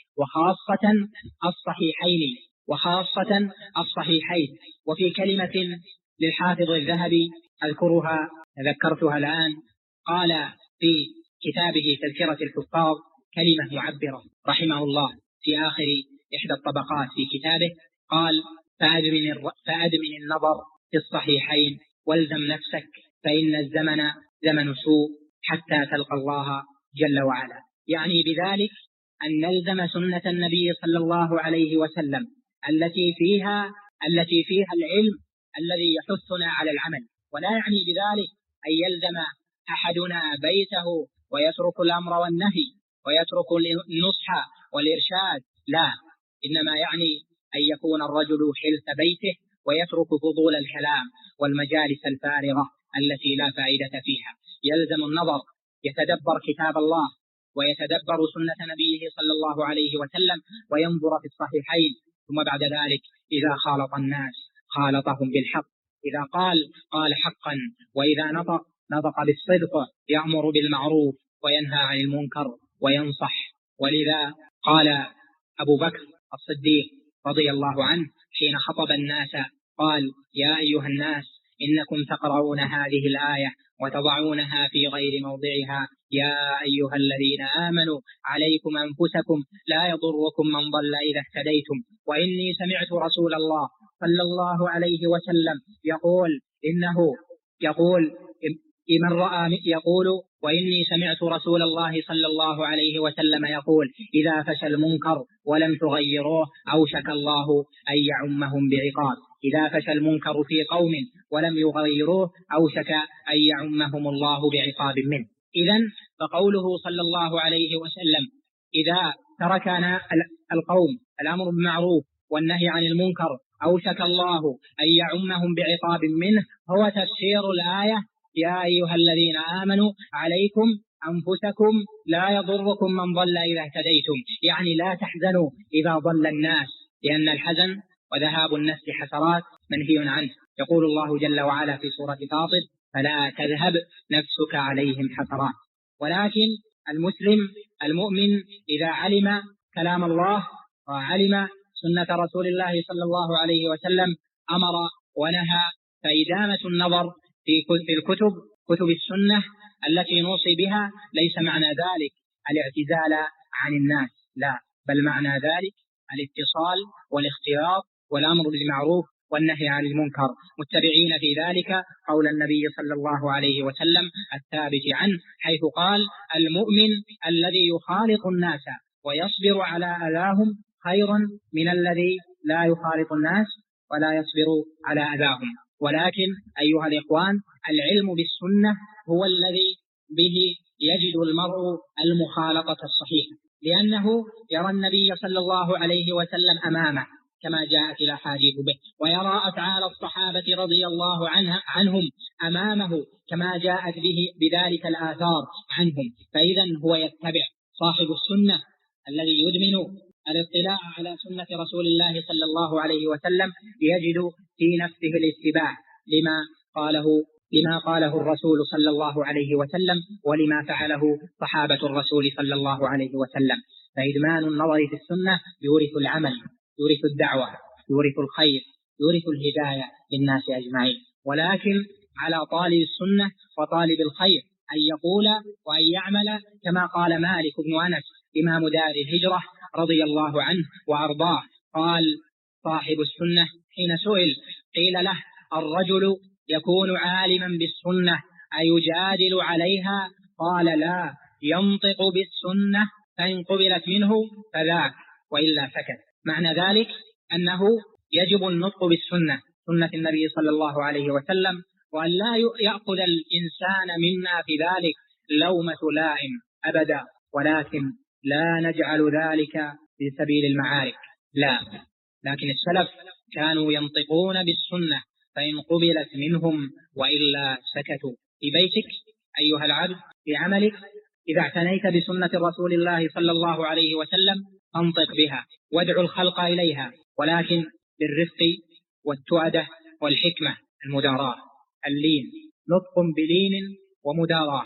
وخاصة الصحيحين. وفي كلمة للحافظ الذهبي ذكرتها الآن، قال في كتابه تذكرة الحفاظ كلمة معبرة رحمه الله في آخر إحدى الطبقات في كتابه، قال: فأدمن النظر في الصحيحين والزم نفسك، فإن الزمن زمن سوء حتى تلقى الله جل وعلا. يعني بذلك أن نلزم سنة النبي صلى الله عليه وسلم التي فيها العلم الذي يحثنا على العمل، ولا يعني بذلك أن يلزم أحدنا بيته ويترك الأمر والنهي ويترك النصح والإرشاد، لا، إنما يعني أن يكون الرجل حلف بيته ويترك فضول الكلام والمجالس الفارغة التي لا فائدة فيها. يلزم النظر، يتدبر كتاب الله ويتدبر سنة نبيه صلى الله عليه وسلم وينظر في الصحيحين، ثم بعد ذلك إذا خالط الناس خالطهم بالحق، إذا قال حقا، وإذا نطق بالصدق، يأمر بالمعروف وينهى عن المنكر وينصح. ولذا قال أبو بكر الصديق رضي الله عنه حين خطب الناس قال: يا أيها الناس إنكم تقرؤون هذه الآية وتضعونها في غير موضعها، يا أيها الذين آمنوا عليكم أنفسكم لا يضركم من ضل إذا اهتديتم، وإني سمعت رسول الله صلى الله عليه وسلم وإني سمعت رسول الله صلى الله عليه وسلم يقول: إذا فشى المنكر ولم تغيروه أوشك الله أن يعمهم بعقاب. إذا فشى المنكر في قوم ولم يغيروه أوشك أن يعمهم الله بعقاب منه. إذن فقوله صلى الله عليه وسلم: إذا تركنا القوم الأمر بالمعروف والنهي عن المنكر أوشك الله أن يعمهم بعقاب منه، هو تفسير الآية: يا أيها الذين آمنوا عليكم أنفسكم لا يضركم من ضل إذا اهتديتم، يعني لا تحزنوا إذا ضل الناس، لأن الحزن وذهاب النفس حسرات منهي عنه. يقول الله جل وعلا في سورة فاطر: فلا تذهب نفسك عليهم حسرات. ولكن المسلم المؤمن إذا علم كلام الله وعلم سنة رسول الله صلى الله عليه وسلم أمر ونهى، فإدامة النظر في كتب السنة التي نوصي بها ليس معنى ذلك الاعتزال عن الناس، لا، بل معنى ذلك الاتصال والاختيار والأمر بالمعروف والنهي عن المنكر، متبعين في ذلك قول النبي صلى الله عليه وسلم الثابت عنه، حيث قال: المؤمن الذي يخالط الناس ويصبر على أذاهم خير من الذي لا يخالط الناس ولا يصبر على أذاهم. ولكن أيها الإخوان، العلم بالسنة هو الذي به يجد المرء المخالطة الصحيحة، لأنه يرى النبي صلى الله عليه وسلم أمامه كما جاءت الأحاديث به، ويرى أفعال الصحابة رضي الله عنهم أمامه كما جاءت بذلك الآثار عنهم، فإذا هو يتبع صاحب السنة الذي يدمن الاطلاع على سنة رسول الله صلى الله عليه وسلم يجد في نفسه الاتباع لما قاله الرسول صلى الله عليه وسلم ولما فعله صحابة الرسول صلى الله عليه وسلم. فإدمان النظر في السنة يورث العمل، يورث الدعوة، يورث الخير، يورث الهداية للناس أجمعين. ولكن على طالب السنة وطالب الخير أن يقول وأن يعمل كما قال مالك بن أنس إمام دار الهجرة رضي الله عنه وأرضاه، قال صاحب السنة حين سئل قيل له: الرجل يكون عالما بالسنة أيجادل عليها؟ قال: لا، ينطق بالسنة فإن قبلت منه فذاك وإلا سكت. معنى ذلك أنه يجب النطق بالسنة، سنة النبي صلى الله عليه وسلم، وأن لا يأخذ الإنسان منا في ذلك لومة لائم أبدا، ولكن لا نجعل ذلك في سبيل المعارك، لا، لكن السلف كانوا ينطقون بالسنة فإن قبلت منهم وإلا سكتوا. في بيتك أيها العبد، في عملك، إذا اعتنيت بسنة رسول الله صلى الله عليه وسلم انطق بها وادعو الخلق إليها، ولكن بالرفق والتؤدة والحكمة، المداراة، اللين، نطق بلين ومداراة.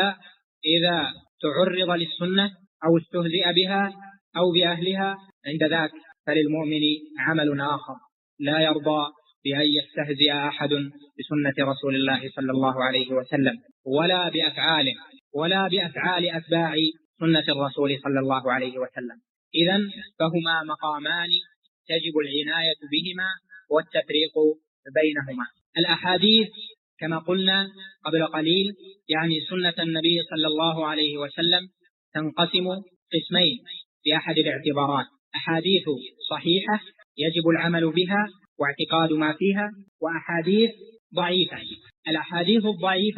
إذا تعرض للسنة أو استهزئ بها أو بأهلها عند ذاك فللمؤمن عمل آخر، لا يرضى بأن يستهزئ أحد بسنة رسول الله صلى الله عليه وسلم ولا بأفعاله ولا بأفعال أتباع سنة الرسول صلى الله عليه وسلم. إذن فهما مقامان تجب العناية بهما والتفريق بينهما. الأحاديث كما قلنا قبل قليل، يعني سنة النبي صلى الله عليه وسلم، تنقسم قسمين بأحد الاعتبارات: أحاديث صحيحة يجب العمل بها واعتقاد ما فيها، وأحاديث ضعيفة. الأحاديث الضعيفة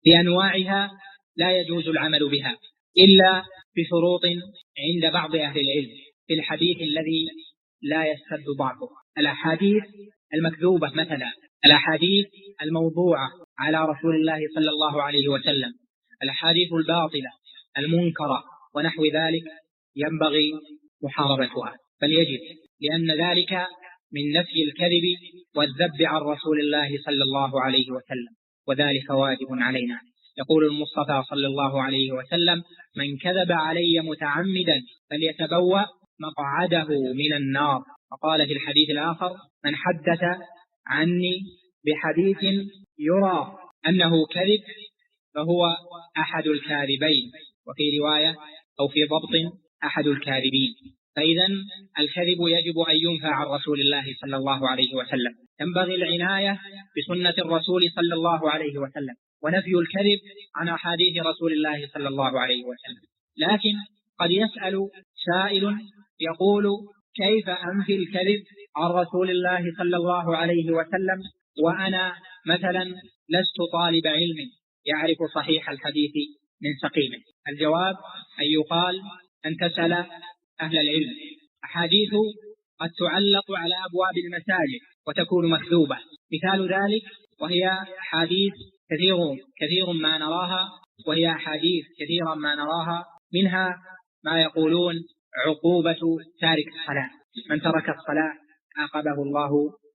بأنواعها لا يجوز العمل بها إلا بشروط عند بعض أهل العلم في الحديث الذي لا يستد ضعفه. الأحاديث المكذوبة مثلا، الأحاديث الموضوعة على رسول الله صلى الله عليه وسلم، الأحاديث الباطلة المنكرة ونحو ذلك ينبغي محاربتها، بل يجب، لأن ذلك من نفي الكذب والذب عن رسول الله صلى الله عليه وسلم، وذلك واجب علينا. يقول المصطفى صلى الله عليه وسلم: من كذب علي متعمدا فليتبوأ مقعده من النار. وقال في الحديث الآخر: من حدث عني بحديث يرى أنه كذب فهو أحد الكاذبين، وفي رواية أو في ضبط أحد الكاذبين. فإذا الكذب يجب أن ينفى عن رسول الله صلى الله عليه وسلم. ينبغي العناية بسنة الرسول صلى الله عليه وسلم ونفي الكذب عن أحاديث رسول الله صلى الله عليه وسلم. لكن قد يسأل سائل يقول: كيف أنفي الكذب عن رسول الله صلى الله عليه وسلم وأنا مثلا لست طالب علم يعرف صحيح الحديث من سقيمه؟ الجواب أن يقال أن تسأل أهل العلم. أحاديث قد تعلق على أبواب المساجد وتكون مكذوبة، مثال ذلك وهي حديث كثير ما نراها، وهي حديث كثيرا ما نراها، منها ما يقولون عقوبة تارك الصلاة: من ترك الصلاة عاقبه الله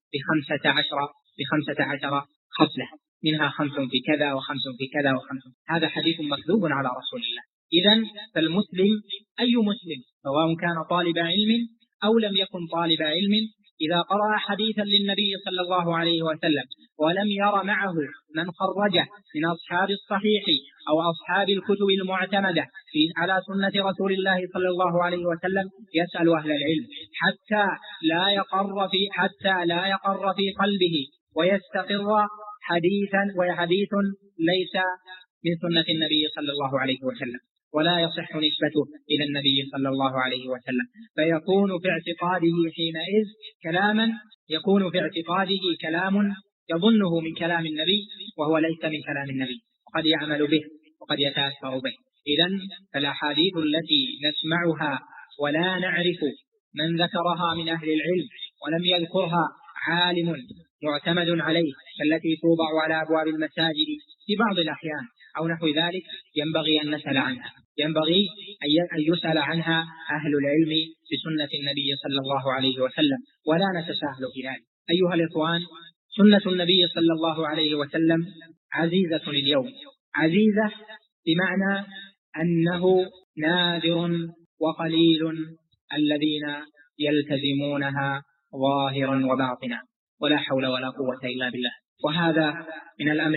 ب15 خصلة، منها 5 في كذا و5 في كذا و5. هذا حديث مكذوب على رسول الله. إذن فالمسلم، أي مسلم سواء كان طالب علم أو لم يكن طالب علم، إذا قرأ حديثا للنبي صلى الله عليه وسلم ولم ير معه من خرجه من أصحاب الصحيح أو أصحاب الكتب المعتمدة على سنة رسول الله صلى الله عليه وسلم، يسأل أهل العلم حتى لا يقر في قلبه ويستقر حديث ليس من سنة النبي صلى الله عليه وسلم ولا يصح نسبته إلى النبي صلى الله عليه وسلم، فيكون في اعتقاده حينئذ كلام يظنه من كلام النبي وهو ليس من كلام النبي، وقد يعمل به وقد يتأثر به. إذن فالأحاديث التي نسمعها ولا نعرف من ذكرها من أهل العلم ولم يذكرها عالم معتمد عليه، كالتي توضع على أبواب المساجد في بعض الأحيان أو نحو ذلك، ينبغي أن نسأل عنها، ينبغي أن يسأل عنها أهل العلم بسنة النبي صلى الله عليه وسلم، ولا نتساهل في ذلك. أيها الإخوان، سنة النبي صلى الله عليه وسلم عزيزة اليوم، عزيزة بمعنى أنه نادر وقليل الذين يلتزمونها ظاهرا وباطنا، ولا حول ولا قوة إلا بالله. وهذا من الأمر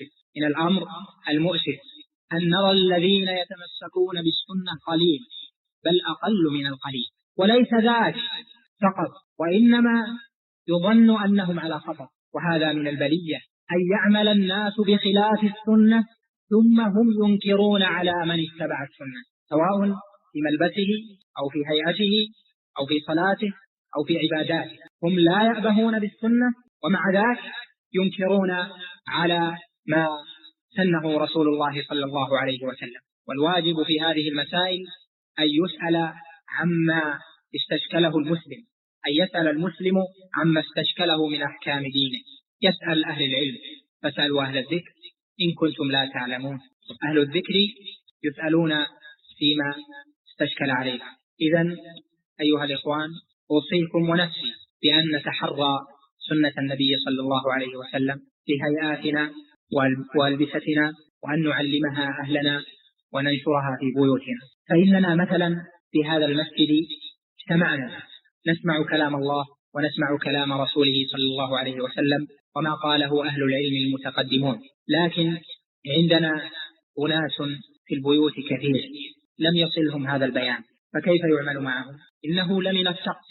المؤسف أن نرى الذين يتمسكون بالسنة قليل، بل أقل من القليل، وليس ذاك فقط، وإنما يظن أنهم على خطر. وهذا من البلية أن يعمل الناس بخلاف السنة ثم هم ينكرون على من اتبع السنة، سواء في ملبسه أو في هيئته أو في صلاته أو في عباداته. هم لا يأبهون بالسنة ومع ذلك ينكرون على ما سنه رسول الله صلى الله عليه وسلم. والواجب في هذه المسائل أن يسأل عما استشكله المسلم، أن يسأل المسلم عما استشكله من أحكام دينه، يسأل أهل العلم، فاسألوا أهل الذكر إن كنتم لا تعلمون. أهل الذكر يسألون فيما استشكل عليه. إذن أيها الإخوان، أوصيكم ونفسي بأن نتحرى سنة النبي صلى الله عليه وسلم في هيئاتنا وألبستنا، وأن نعلمها أهلنا وننشرها في بيوتنا. فإننا مثلا في هذا المسجد اجتمعنا نسمع كلام الله ونسمع كلام رسوله صلى الله عليه وسلم وما قاله أهل العلم المتقدمون، لكن عندنا أناس في البيوت كثير لم يصلهم هذا البيان، فكيف يعمل معهم؟ إنه لمن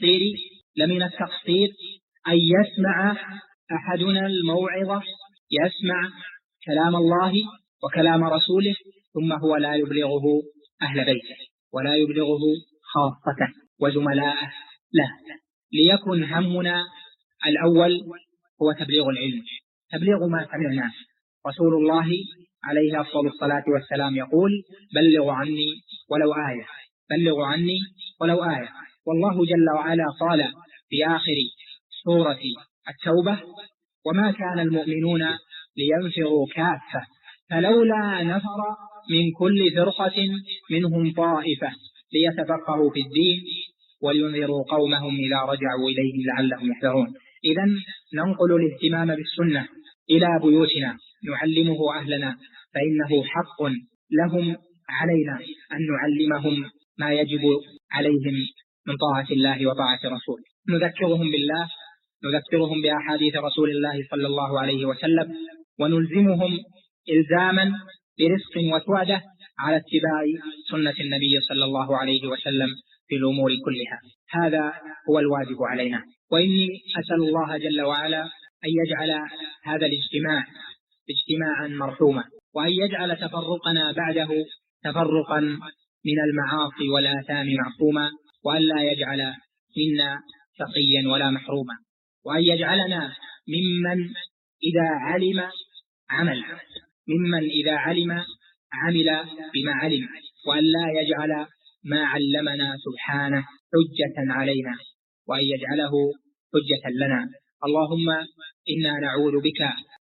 التقصير أن يسمع أحدنا الموعظة، يسمع كلام الله وكلام رسوله، ثم هو لا يبلغه أهل بيته ولا يبلغه خاصته وزملائه، لا، ليكن همنا الأول هو تبليغ العلم، تبليغ ما سمعناه. رسول الله عليه أفضل الصلاة والسلام يقول: بلغوا عني ولو آية، بلغوا عني ولو آية. والله جل وعلا قال في آخر سورة التوبة: وما كان المؤمنون لينفروا كافة فلولا نفر من كل فرقة منهم طائفة ليتفقهوا في الدين ولينذروا قومهم إذا رجعوا إليهم لعلهم يحذرون. إذن ننقل الاهتمام بالسنة إلى بيوتنا نعلمه أهلنا، فإنه حق لهم علينا أن نعلمهم ما يجب عليهم من طاعة الله وطاعة رسوله. نذكرهم بالله، نذكرهم بأحاديث رسول الله صلى الله عليه وسلم، ونلزمهم إلزاما برزق وسعدة على اتباع سنة النبي صلى الله عليه وسلم في الأمور كلها. هذا هو الواجب علينا. وإني أسأل الله جل وعلا أن يجعل هذا الاجتماع اجتماعا مرحوما، وأن يجعل تفرقنا بعده تفرقا من المعاصي والآثام معصوما، وأن لا يجعل منا شقيا ولا محروما، وأن يجعلنا ممن إذا علم عمل، ممن إذا علم عمل بما علم، وأن لا يجعل ما علمنا سبحانه حجة علينا، وأن يجعله حجة لنا. اللهم إنا نعوذ بك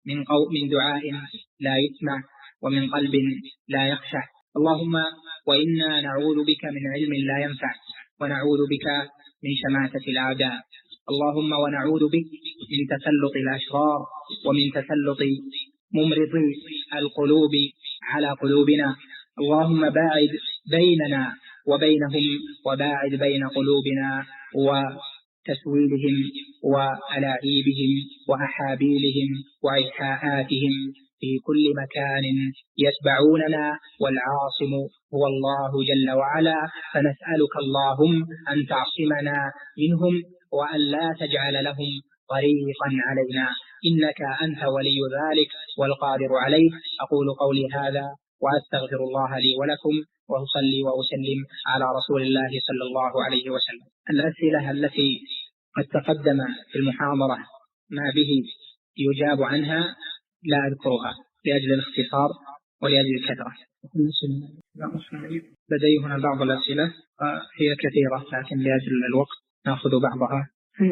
من دعاء لا يسمع ومن قلب لا يخشع. اللهم وإنا نعوذ بك من علم لا ينفع، ونعوذ بك من شماتة الأعداء. اللهم ونعوذ بك من تسلط الأشرار ومن تسلط ممرضي القلوب على قلوبنا. اللهم باعد بيننا وبينهم، وباعد بين قلوبنا وتسويلهم وألاعيبهم وأحابيلهم وإيحاءاتهم في كل مكان يتبعوننا، والعاصم هو الله جل وعلا. فنسألك اللهم أن تعصمنا منهم، وأن لا تجعل لهم طريقا علينا، إنك أنت ولي ذلك والقادر عليه. أقول قولي هذا وأستغفر الله لي ولكم، وأصلي وأسلم على رسول الله صلى الله عليه وسلم. الأسئلة التي قد تقدم في المحاضرة ما به يجاب عنها لا أذكرها لأجل الاختصار ولأجل الكثرة. لدي هنا بعض الأسئلة هي كثيرة، لكن لأجل الوقت نأخذ بعضها.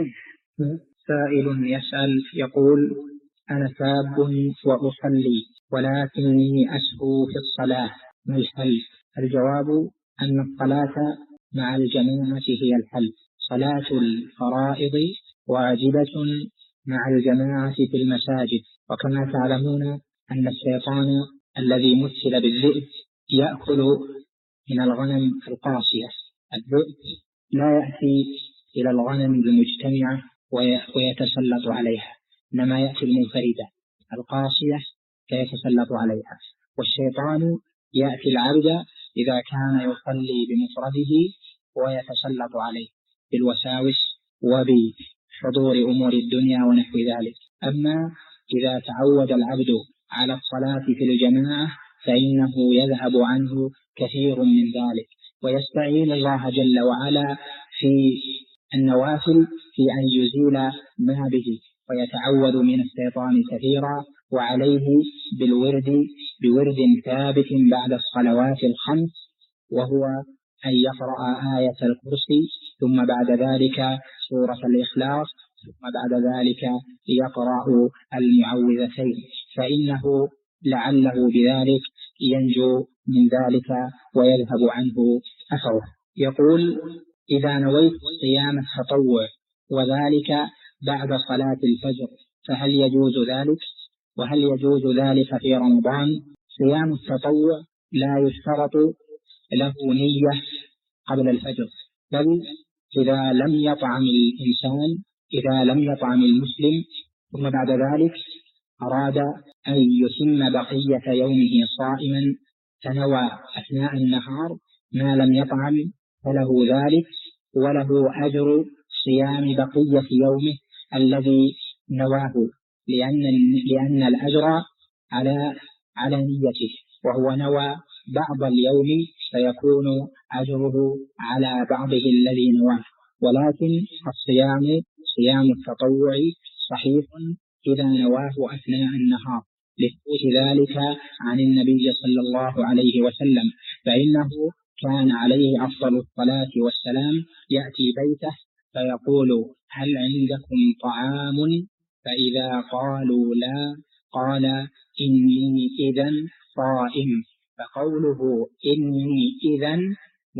سائل يسأل يقول: أنا شاب وأصلي ولكني أسهو في الصلاة، ما الحل؟ الجواب أن الصلاة مع الجماعة هي الحل. صلاة الفرائض واجبة مع الجماعة في المساجد. وكما تعلمون أن الشيطان الذي مثل بالذئب يأكل من الغنم القاسية. الذئب لا يأتي إلى الغنم المجتمعة ويتسلط عليها، إنما يأتي المنفردة القاسية فيتسلط عليها. والشيطان يأتي العبد إذا كان يصلي بمفرده ويتسلط عليه بالوساوس وبحضور أمور الدنيا ونحو ذلك. أما إذا تعود العبد على الصلاة في الجماعة فإنه يذهب عنه كثير من ذلك، ويستعين الله جل وعلا في النوافل في أن يزيل ما به، ويتعوذ من الشيطان كثيرا، وعليه بورد ثابت بعد الصلوات الخمس، وهو أن يقرأ آية الكرسي، ثم بعد ذلك سورة الإخلاص، ثم بعد ذلك يقرأ المعوذتين، فإنه لعله بذلك ينجو من ذلك ويذهب عنه أثره. يقول: إذا نويت صيام التطوع وذلك بعد صلاة الفجر فهل يجوز ذلك؟ وهل يجوز ذلك في رمضان؟ صيام التطوع لا يشترط له نية قبل الفجر، بل إذا لم يطعم المسلم ثم بعد ذلك أراد أن يتم بقية يومه صائما فنوى أثناء النهار ما لم يطعم فله ذلك، وله أجر صيام بقية يومه الذي نواه، لأن الأجر على نيته، وهو نوى بعض اليوم فيكون أجره على بعضه الذي نواه. ولكن صيام التطوع صحيح إذا نواه أثناء النهار، لثبوت ذلك عن النبي صلى الله عليه وسلم، فإنه كان عليه أفضل الصلاة والسلام يأتي بيته فيقول: هل عندكم طعام؟ فإذا قالوا لا قال: إني إذن صائم. فقوله إني إذن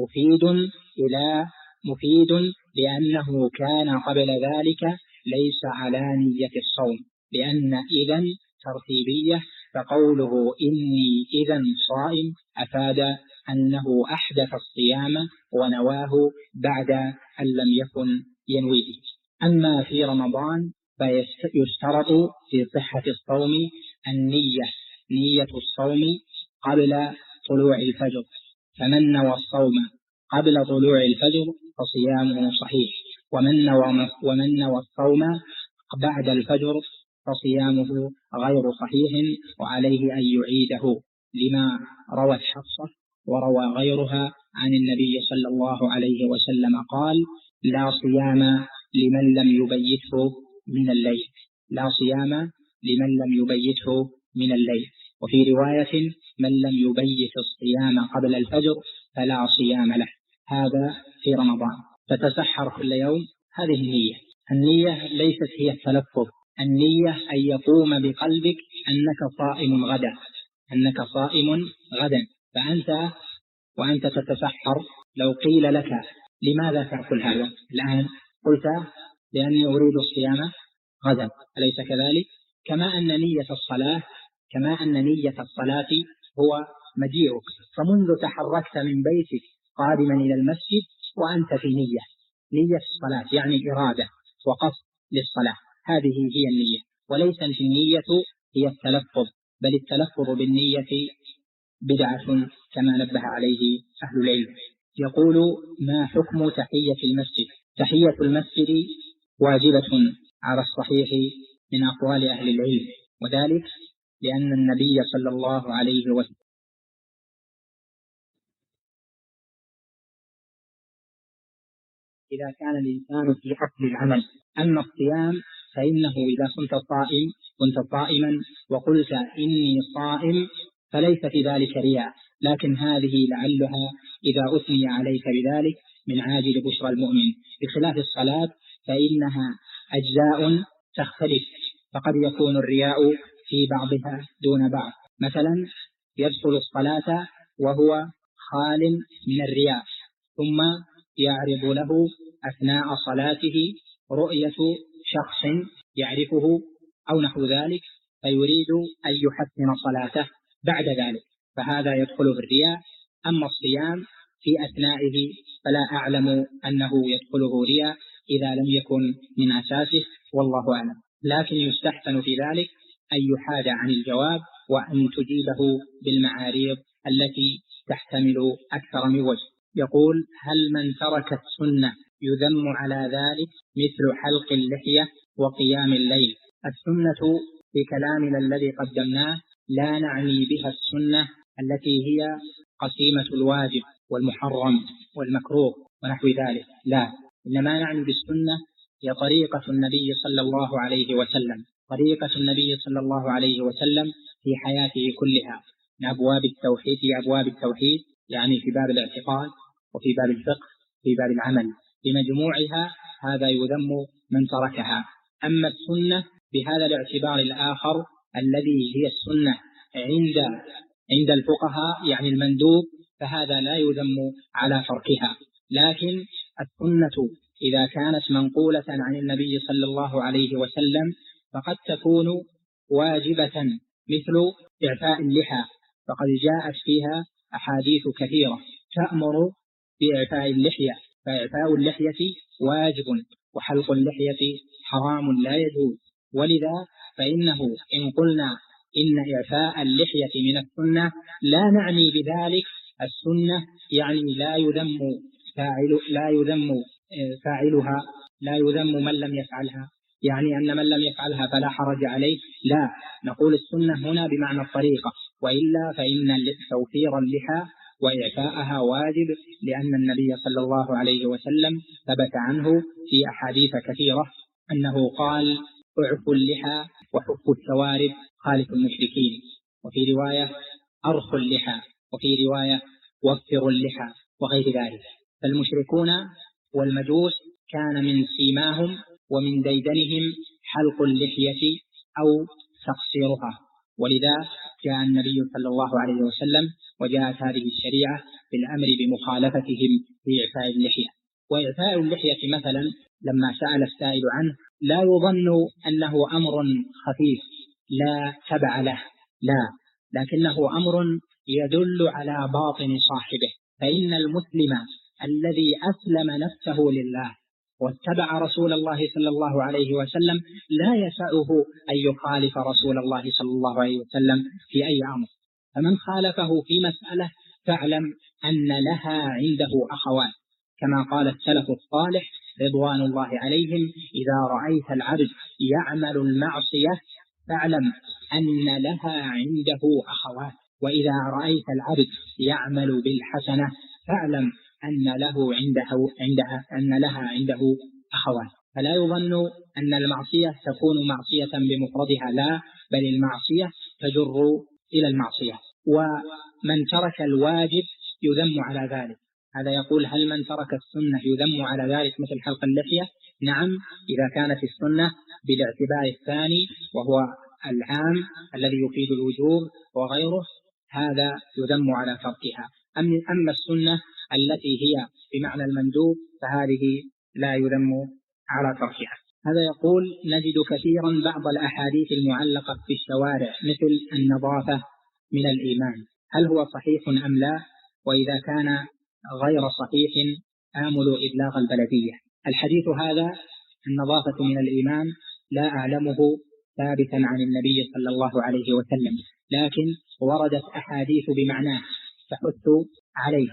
مفيد لأنه كان قبل ذلك ليس على نية الصوم، لأن إذن ترتيبية، فقوله إني إذن صائم أفاد أنه أحدث الصيام ونواه بعد أن لم يكن ينويه. أما في رمضان فيشترط في صحة الصوم نية الصوم قبل طلوع الفجر، فمن نوى الصوم قبل طلوع الفجر فصيامه صحيح، ومن نوى الصوم بعد الفجر فصيامه غير صحيح وعليه أن يعيده، لما روت حفصة وروى غيرها عن النبي صلى الله عليه وسلم قال: لا صيام لمن لم يبيته من الليل، لا صيام لمن لم يبيته من الليل. وفي رواية: من لم يبيت الصيام قبل الفجر فلا صيام له. هذا في رمضان. فتسحر كل يوم. هذه النية ليست هي التلفظ، النية أن يقوم بقلبك أنك صائم غدا. فأنت وأنت تتسحر لو قيل لك: لماذا تأكل هذا الآن؟ قلت: لأني أريد الصيام غدا، أليس كذلك؟ كما أن نية الصلاة هو مجيئك، فمنذ تحركت من بيتك قادما إلى المسجد وأنت في نية الصلاة، يعني إرادة وقصد للصلاة، هذه هي النية، وليست النية هي التلفظ، بل التلفظ بالنية بدعة كما نبه عليه أهل العلم. يقول: ما حكم تحية المسجد؟ تحية المسجد واجبة على الصحيح من أقوال أهل العلم، وذلك لأن النبي صلى الله عليه وسلم إذا كان الإنسان في أصل العمل. أما الصيام فإنه إذا كنت صائما وقلت إني صائم فليس في ذلك رياء، لكن هذه لعلها إذا أثني عليك بذلك من عاجل بشرى المؤمن، بخلاف الصلاة فإنها أجزاء تختلف، فقد يكون الرياء في بعضها دون بعض. مثلا يدخل الصلاة وهو خال من الرياء، ثم يعرض له أثناء صلاته رؤية شخص يعرفه أو نحو ذلك، فيريد أن يحسن صلاته بعد ذلك، فهذا يدخل في الرياء. أما الصيام في أثنائه فلا أعلم أنه يدخله رياء إذا لم يكن من أساسه، والله أعلم. لكن يستحسن في ذلك أن يحاد عن الجواب وأن تجيبه بالمعاريض التي تحتمل أكثر من وجه. يقول: هل من ترك السنة يذم على ذلك مثل حلق اللحية وقيام الليل؟ السنة في كلامنا الذي قدمناه لا نعني بها السنة التي هي قسيمة الواجب والمحرم والمكروه ونحو ذلك، لا، إنما نعني بالسنة هي طريقة النبي صلى الله عليه وسلم، طريقة النبي صلى الله عليه وسلم في حياته كلها، من أبواب التوحيد يعني في باب الاعتقاد وفي باب الفقه في باب العمل، بمجموعها هذا يذم من تركها. أما السنة بهذا الاعتبار الآخر الذي هي السنة عند الفقهاء يعني المندوب، فهذا لا يذم على تركها. لكن السنة إذا كانت منقولة عن النبي صلى الله عليه وسلم فقد تكون واجبة، مثل إعفاء اللحى، فقد جاءت فيها أحاديث كثيرة تأمر بإعفاء اللحية، فإعفاء اللحية واجب وحلق اللحية حرام لا يجوز. ولذا فإنه إن قلنا إن إعفاء اللحية من السنة لا نعني بذلك السنة، يعني لا يذم من لم يفعلها، يعني أن من لم يفعلها فلا حرج عليه، لا، نقول السنة هنا بمعنى الطريقة، وإلا فإن توفير اللحى وإعفاءها واجب، لأن النبي صلى الله عليه وسلم ثبت عنه في أحاديث كثيرة أنه قال: اعفوا اللحى وحفوا الشوارب خالفوا المشركين، وفي رواية أرخوا اللحى، وفي رواية وفروا اللحى، وغير ذلك. فالمشركون والمجوس كان من سيماهم ومن ديدنهم حلق اللحية أو تقصيرها، ولذا جاء النبي صلى الله عليه وسلم وجاءت هذه الشريعة بالأمر بمخالفتهم في إعفاء اللحية. وإعفاء اللحية مثلا لما سأل السائل عنه لا يظن أنه أمر خفيف لا تبع له، لا، لكنه أمر يدل على باطن صاحبه. فإن المسلم الذي أسلم نفسه لله واتبع رسول الله صلى الله عليه وسلم لا يسعه أن يخالف رسول الله صلى الله عليه وسلم في أي أمر. فمن خالفه في مسألة فاعلم أن لها عنده أخوات، كما قال السلف الصالح رضوان الله عليهم: إذا رأيت العبد يعمل المعصية فاعلم أن لها عنده أخوات، وإذا رأيت العبد يعمل بالحسنة فاعلم أن لها عنده أخوات. فلا يظن أن المعصية تكون معصية بمفردها، لا، بل المعصية تجر إلى المعصية. ومن ترك الواجب يذم على ذلك. هذا يقول: هل من ترك السنة يذم على ذلك مثل حلق اللحية؟ نعم، إذا كانت السنة بالاعتبار الثاني وهو العام الذي يفيد الوجوب وغيره، هذا يذم على تركها. أما السنة التي هي بمعنى المندوب فهذه لا يذم على تركها. هذا يقول: نجد كثيرا بعض الأحاديث المعلقة في الشوارع مثل النظافة من الإيمان، هل هو صحيح أم لا؟ وإذا كان غير صحيح آمل إبلاغ البلدية. الحديث هذا النظافة من الإيمان لا أعلمه ثابتا عن النبي صلى الله عليه وسلم، لكن وردت أحاديث بمعناه تحث عليه،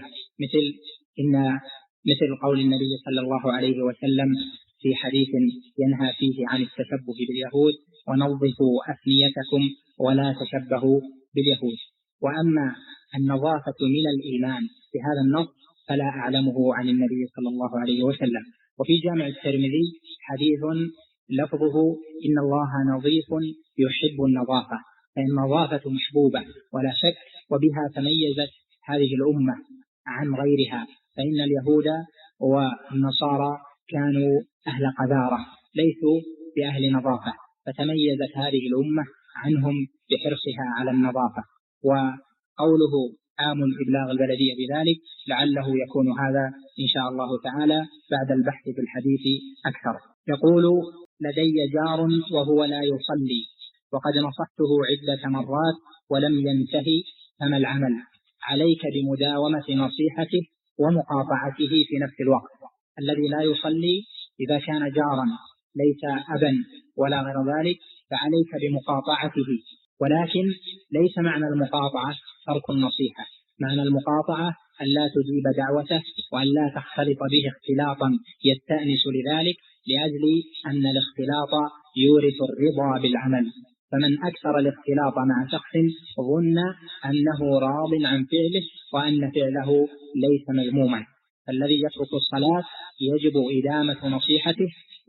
مثل قول النبي صلى الله عليه وسلم في حديث ينهى فيه عن التشبه باليهود: ونظفوا أفنيتكم ولا تشبهوا باليهود. وأما النظافة من الإيمان في هذا النص فلا أعلمه عن النبي صلى الله عليه وسلم. وفي جامع الترمذي حديث لفظه: إن الله نظيف يحب النظافة، فالنظافة محبوبة ولا شك، وبها تميزت هذه الأمة عن غيرها، فإن اليهود والنصارى كانوا أهل قذارة ليسوا بأهل نظافة، فتميزت هذه الأمة عنهم بحرصها على النظافة. وقوله آمل إبلاغ البلدية بذلك لعله يكون هذا إن شاء الله تعالى بعد البحث في الحديث أكثر. يقول: لدي جار وهو لا يصلي وقد نصحته عدة مرات ولم ينتهي، فما العمل؟ عليك بمداومة نصيحته ومقاطعته في نفس الوقت. الذي لا يصلي إذا كان جارا ليس أبا ولا غير ذلك فعليك بمقاطعته، ولكن ليس معنى المقاطعة ترك النصيحة، معنى المقاطعة أن لا تجيب دعوته وأن لا تختلط به اختلاطا يستأنس لذلك، لأجل أن الاختلاط يورث الرضا بالعمل. فمن أكثر الاختلاط مع شخص ظن أنه راض عن فعله وأن فعله ليس مذموما. فالذي يترك الصلاة يجب إدامة نصيحته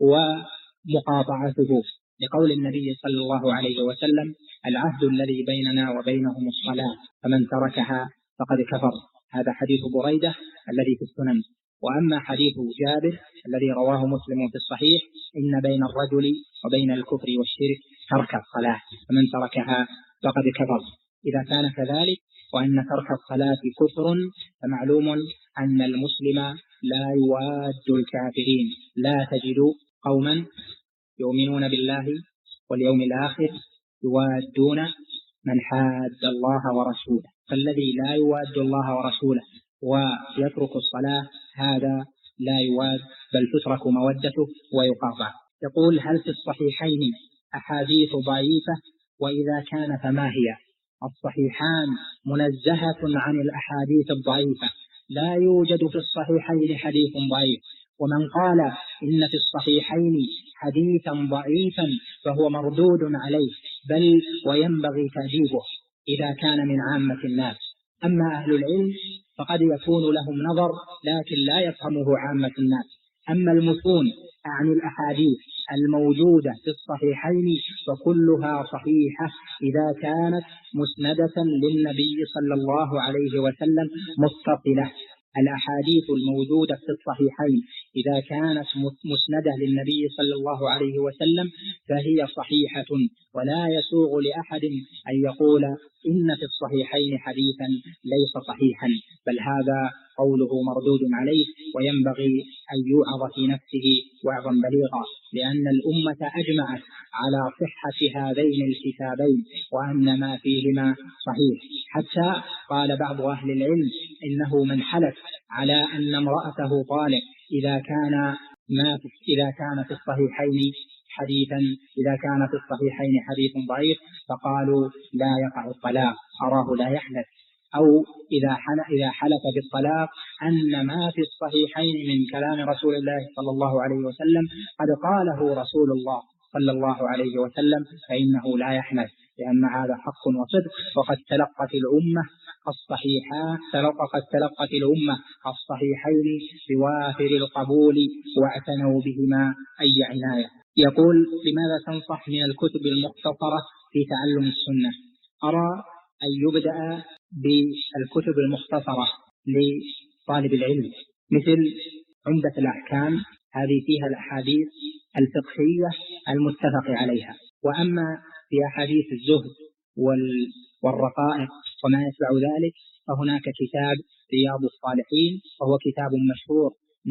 ومقاطعته، لقول النبي صلى الله عليه وسلم: العهد الذي بيننا وبينهم الصلاة فمن تركها فقد كفر. هذا حديث بريدة الذي في السنن. وأما حديث جابر الذي رواه مسلم في الصحيح: إن بين الرجل وبين الكفر والشرك ترك الصلاة فمن تركها فقد كفر. إذا كان كذلك وأن ترك الصلاة كفر فمعلوم أن المسلم لا يواد الكافرين. لا تجد قوما يؤمنون بالله واليوم الآخر يوادون من حاد الله ورسوله. فالذي لا يواد الله ورسوله ويترك الصلاة هذا لا يواد، بل تترك مودته ويقاطع. يقول: هل في الصحيحين أحاديث ضعيفة؟ وإذا كان فما هي؟ الصحيحان منزهة عن الأحاديث الضعيفة، لا يوجد في الصحيحين حديث ضعيف. ومن قال إن في الصحيحين حديثا ضعيفا فهو مردود عليه، بل وينبغي تأديبه إذا كان من عامة الناس. أما أهل العلم فقد يكون لهم نظر لكن لا يفهمه عامة الناس. أما المتون عن الأحاديث الموجودة في الصحيحين فكلها صحيحة إذا كانت مسندة للنبي صلى الله عليه وسلم متصلة. الأحاديث الموجودة في الصحيحين إذا كانت مسندة للنبي صلى الله عليه وسلم فهي صحيحة، ولا يسوغ لأحد أن يقول إن في الصحيحين حديثا ليس صحيحا، بل هذا قوله مردود عليه، وينبغي أن يوعظ في نفسه وعظا بليغا، لأن الأمة أجمعت على صحة هذين الكتابين وأن ما فيهما صحيح، حتى قال بعض أهل العلم إنه من حلف على أن امرأته طالق إذا كان في الصحيحين حديثا، إذا كان في الصحيحين حديث ضعيف فقالوا لا يقع الطلاق، أراه لا يحلف. أو إذا حلف بالطلاق أن ما في الصحيحين من كلام رسول الله صلى الله عليه وسلم قد قاله رسول الله صلى الله عليه وسلم فإنه لا يحلف، لأن هذا حق وصدق. وقد تلقت الأمة الصحيحين بوافر القبول واعتنوا بهما أي عناية. يقول: لماذا تنصح من الكتب المختصرة في تعلم السنة؟ أرى أن يبدأ بالكتب المختصرة لطالب العلم، مثل عمدة الأحكام، هذه فيها الأحاديث الفقهية المتفق عليها. وأما في أحاديث الزهد والرقائق وما يتبع ذلك فهناك كتاب رياض الصالحين، وهو كتاب مشهور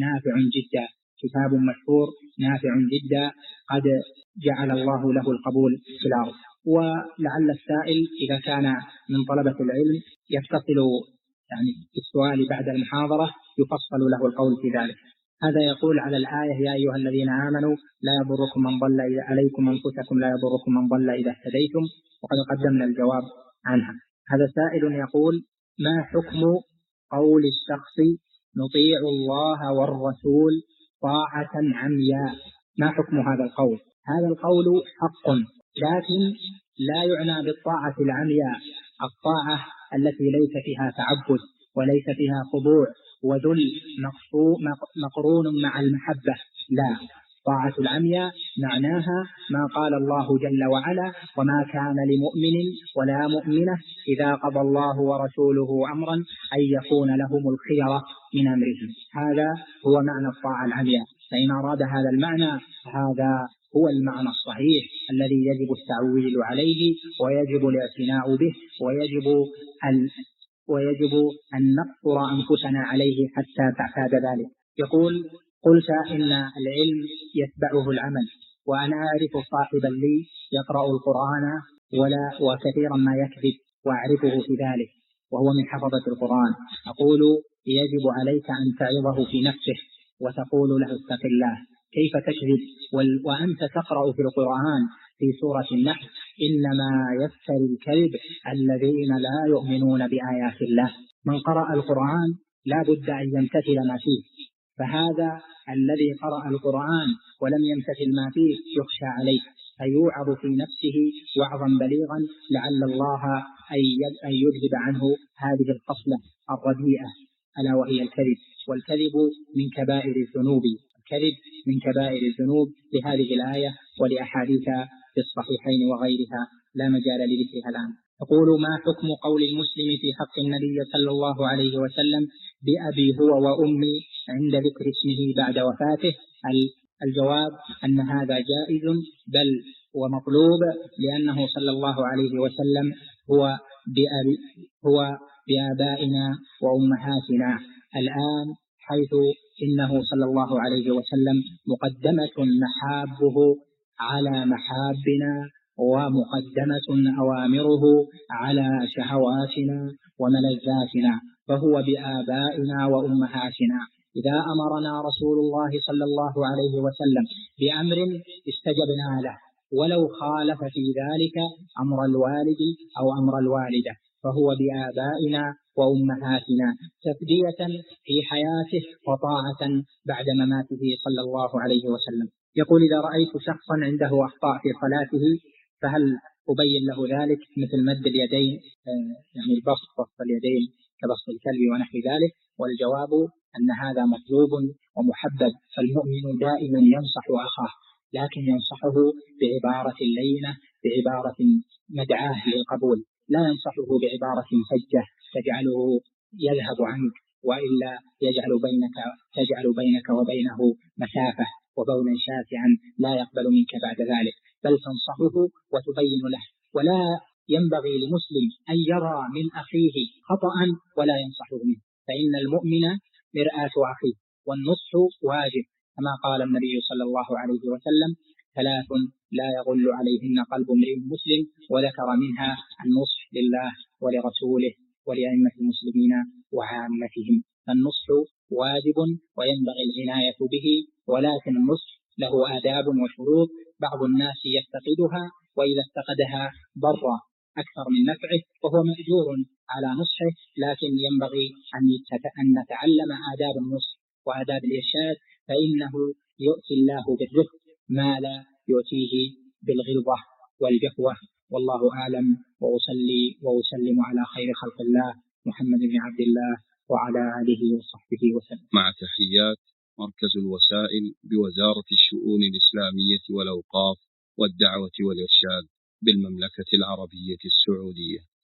نافع جدا قد جعل الله له القبول في الأرض. ولعل السائل إذا كان من طلبة العلم يتصل في السؤال بعد المحاضرة يفصل له القول في ذلك. هذا يقول على الآية: يا أيها الذين آمنوا لا يضركم من ضل إذا عليكم أنفسكم لا يضركم من ضل إذا اهتديتم، وقد قدمنا الجواب عنها. هذا سائل يقول: ما حكم قول الشخص نطيع الله والرسول طاعة عمياء؟ ما حكم هذا القول؟ هذا القول حق، لكن لا يعنى بالطاعة العمياء الطاعة التي ليس فيها تعبد وليس فيها خضوع وذل مقرون مع المحبة، لا، طاعة العمياء معناها ما قال الله جل وعلا: وما كان لمؤمن ولا مؤمنة إذا قضى الله ورسوله أمرا أن يكون لهم الخيرة من أمرهم. هذا هو معنى الطاعة العمياء. فإن أراد هذا المعنى هذا هو المعنى الصحيح الذي يجب التعويل عليه ويجب الاعتناء به ويجب أن نقصر أنفسنا عليه حتى تعتاد ذلك. يقول: قلت إن العلم يتبعه العمل، وأنا أعرف صاحبا لي يقرأ القرآن وكثيرا ما يكذب وأعرفه في ذلك وهو من حفظة القرآن. أقول: يجب عليك أن تعظه في نفسه وتقول له اتق الله، كيف تكذب وأنت تقرأ في القرآن في سورة النحل: إنما يفتري الكذب الذين لا يؤمنون بآيات الله. من قرأ القرآن لا بد أن يمتثل ما فيه، فهذا الذي قرأ القرآن ولم يمتثل ما فيه يخشى عليه فيوعظ في نفسه وعظا بليغا لعل الله أن يذهب عنه هذه الخصلة الرديئة ألا وهي الكذب. والكذب من كبائر الذنوب لهذه الآية ولأحاديث في الصحيحين وغيرها لا مجال لذكرها الآن. يقول: ما حكم قول المسلم في حق النبي صلى الله عليه وسلم بأبي هو وأمي عند ذكر اسمه بعد وفاته؟ الجواب أن هذا جائز بل ومطلوب، لأنه صلى الله عليه وسلم هو بآبائنا وأمهاتنا الآن، حيث إنه صلى الله عليه وسلم مقدمة محابه على محابنا ومقدمة أوامره على شهواتنا وملذاتنا، فهو بآبائنا وأمهاتنا. إذا أمرنا رسول الله صلى الله عليه وسلم بأمر استجبنا له ولو خالف في ذلك أمر الوالد أو أمر الوالدة، فهو بآبائنا وأمهاتنا تفدية في حياته وطاعة بعد مماته صلى الله عليه وسلم. يقول: إذا رأيت شخصا عنده أخطاء في صلاته فهل أبين له ذلك مثل مد اليدين، يعني بسط اليدين كبسط الكلب ونحو ذلك؟ والجواب أن هذا مطلوب ومحبب، فالمؤمن دائما ينصح أخاه لكن ينصحه بعبارة لينة، بعبارة مدعاة للقبول، لا ينصحه بعبارة فجة تجعله يذهب عنك، وإلا تجعل بينك وبينه مسافة وبونا شاسعا لا يقبل منك بعد ذلك، بل تنصحه وتبين له. ولا ينبغي لمسلم أن يرى من أخيه خطأ ولا ينصحه منه، فإن المؤمن مرآة أخيه، والنصح واجب كما قال النبي صلى الله عليه وسلم: 3 لا يغل عليهن قلب امرئ مسلم، وذكر منها النصح لله ولرسوله ولأئمة المسلمين وعامتهم. فالنصح واجب وينبغي العناية به، ولكن النصح له آداب وشروط بعض الناس يفتقدها، وإذا افتقدها ضر أكثر من نفعه، وهو مأجور على نصحه، لكن ينبغي أن نتعلم آداب النصح وآداب الإرشاد، فإنه يؤتي الله بالرفق ما لا يؤتيه بالغلظة والجفوة. والله أعلم، وأصلي وأسلم على خير خلق الله محمد بن عبد الله وعلى آله وصحبه وسلم. مع تحيات مركز الوسائل بوزارة الشؤون الإسلامية والأوقاف والدعوة والإرشاد بالمملكة العربية السعودية.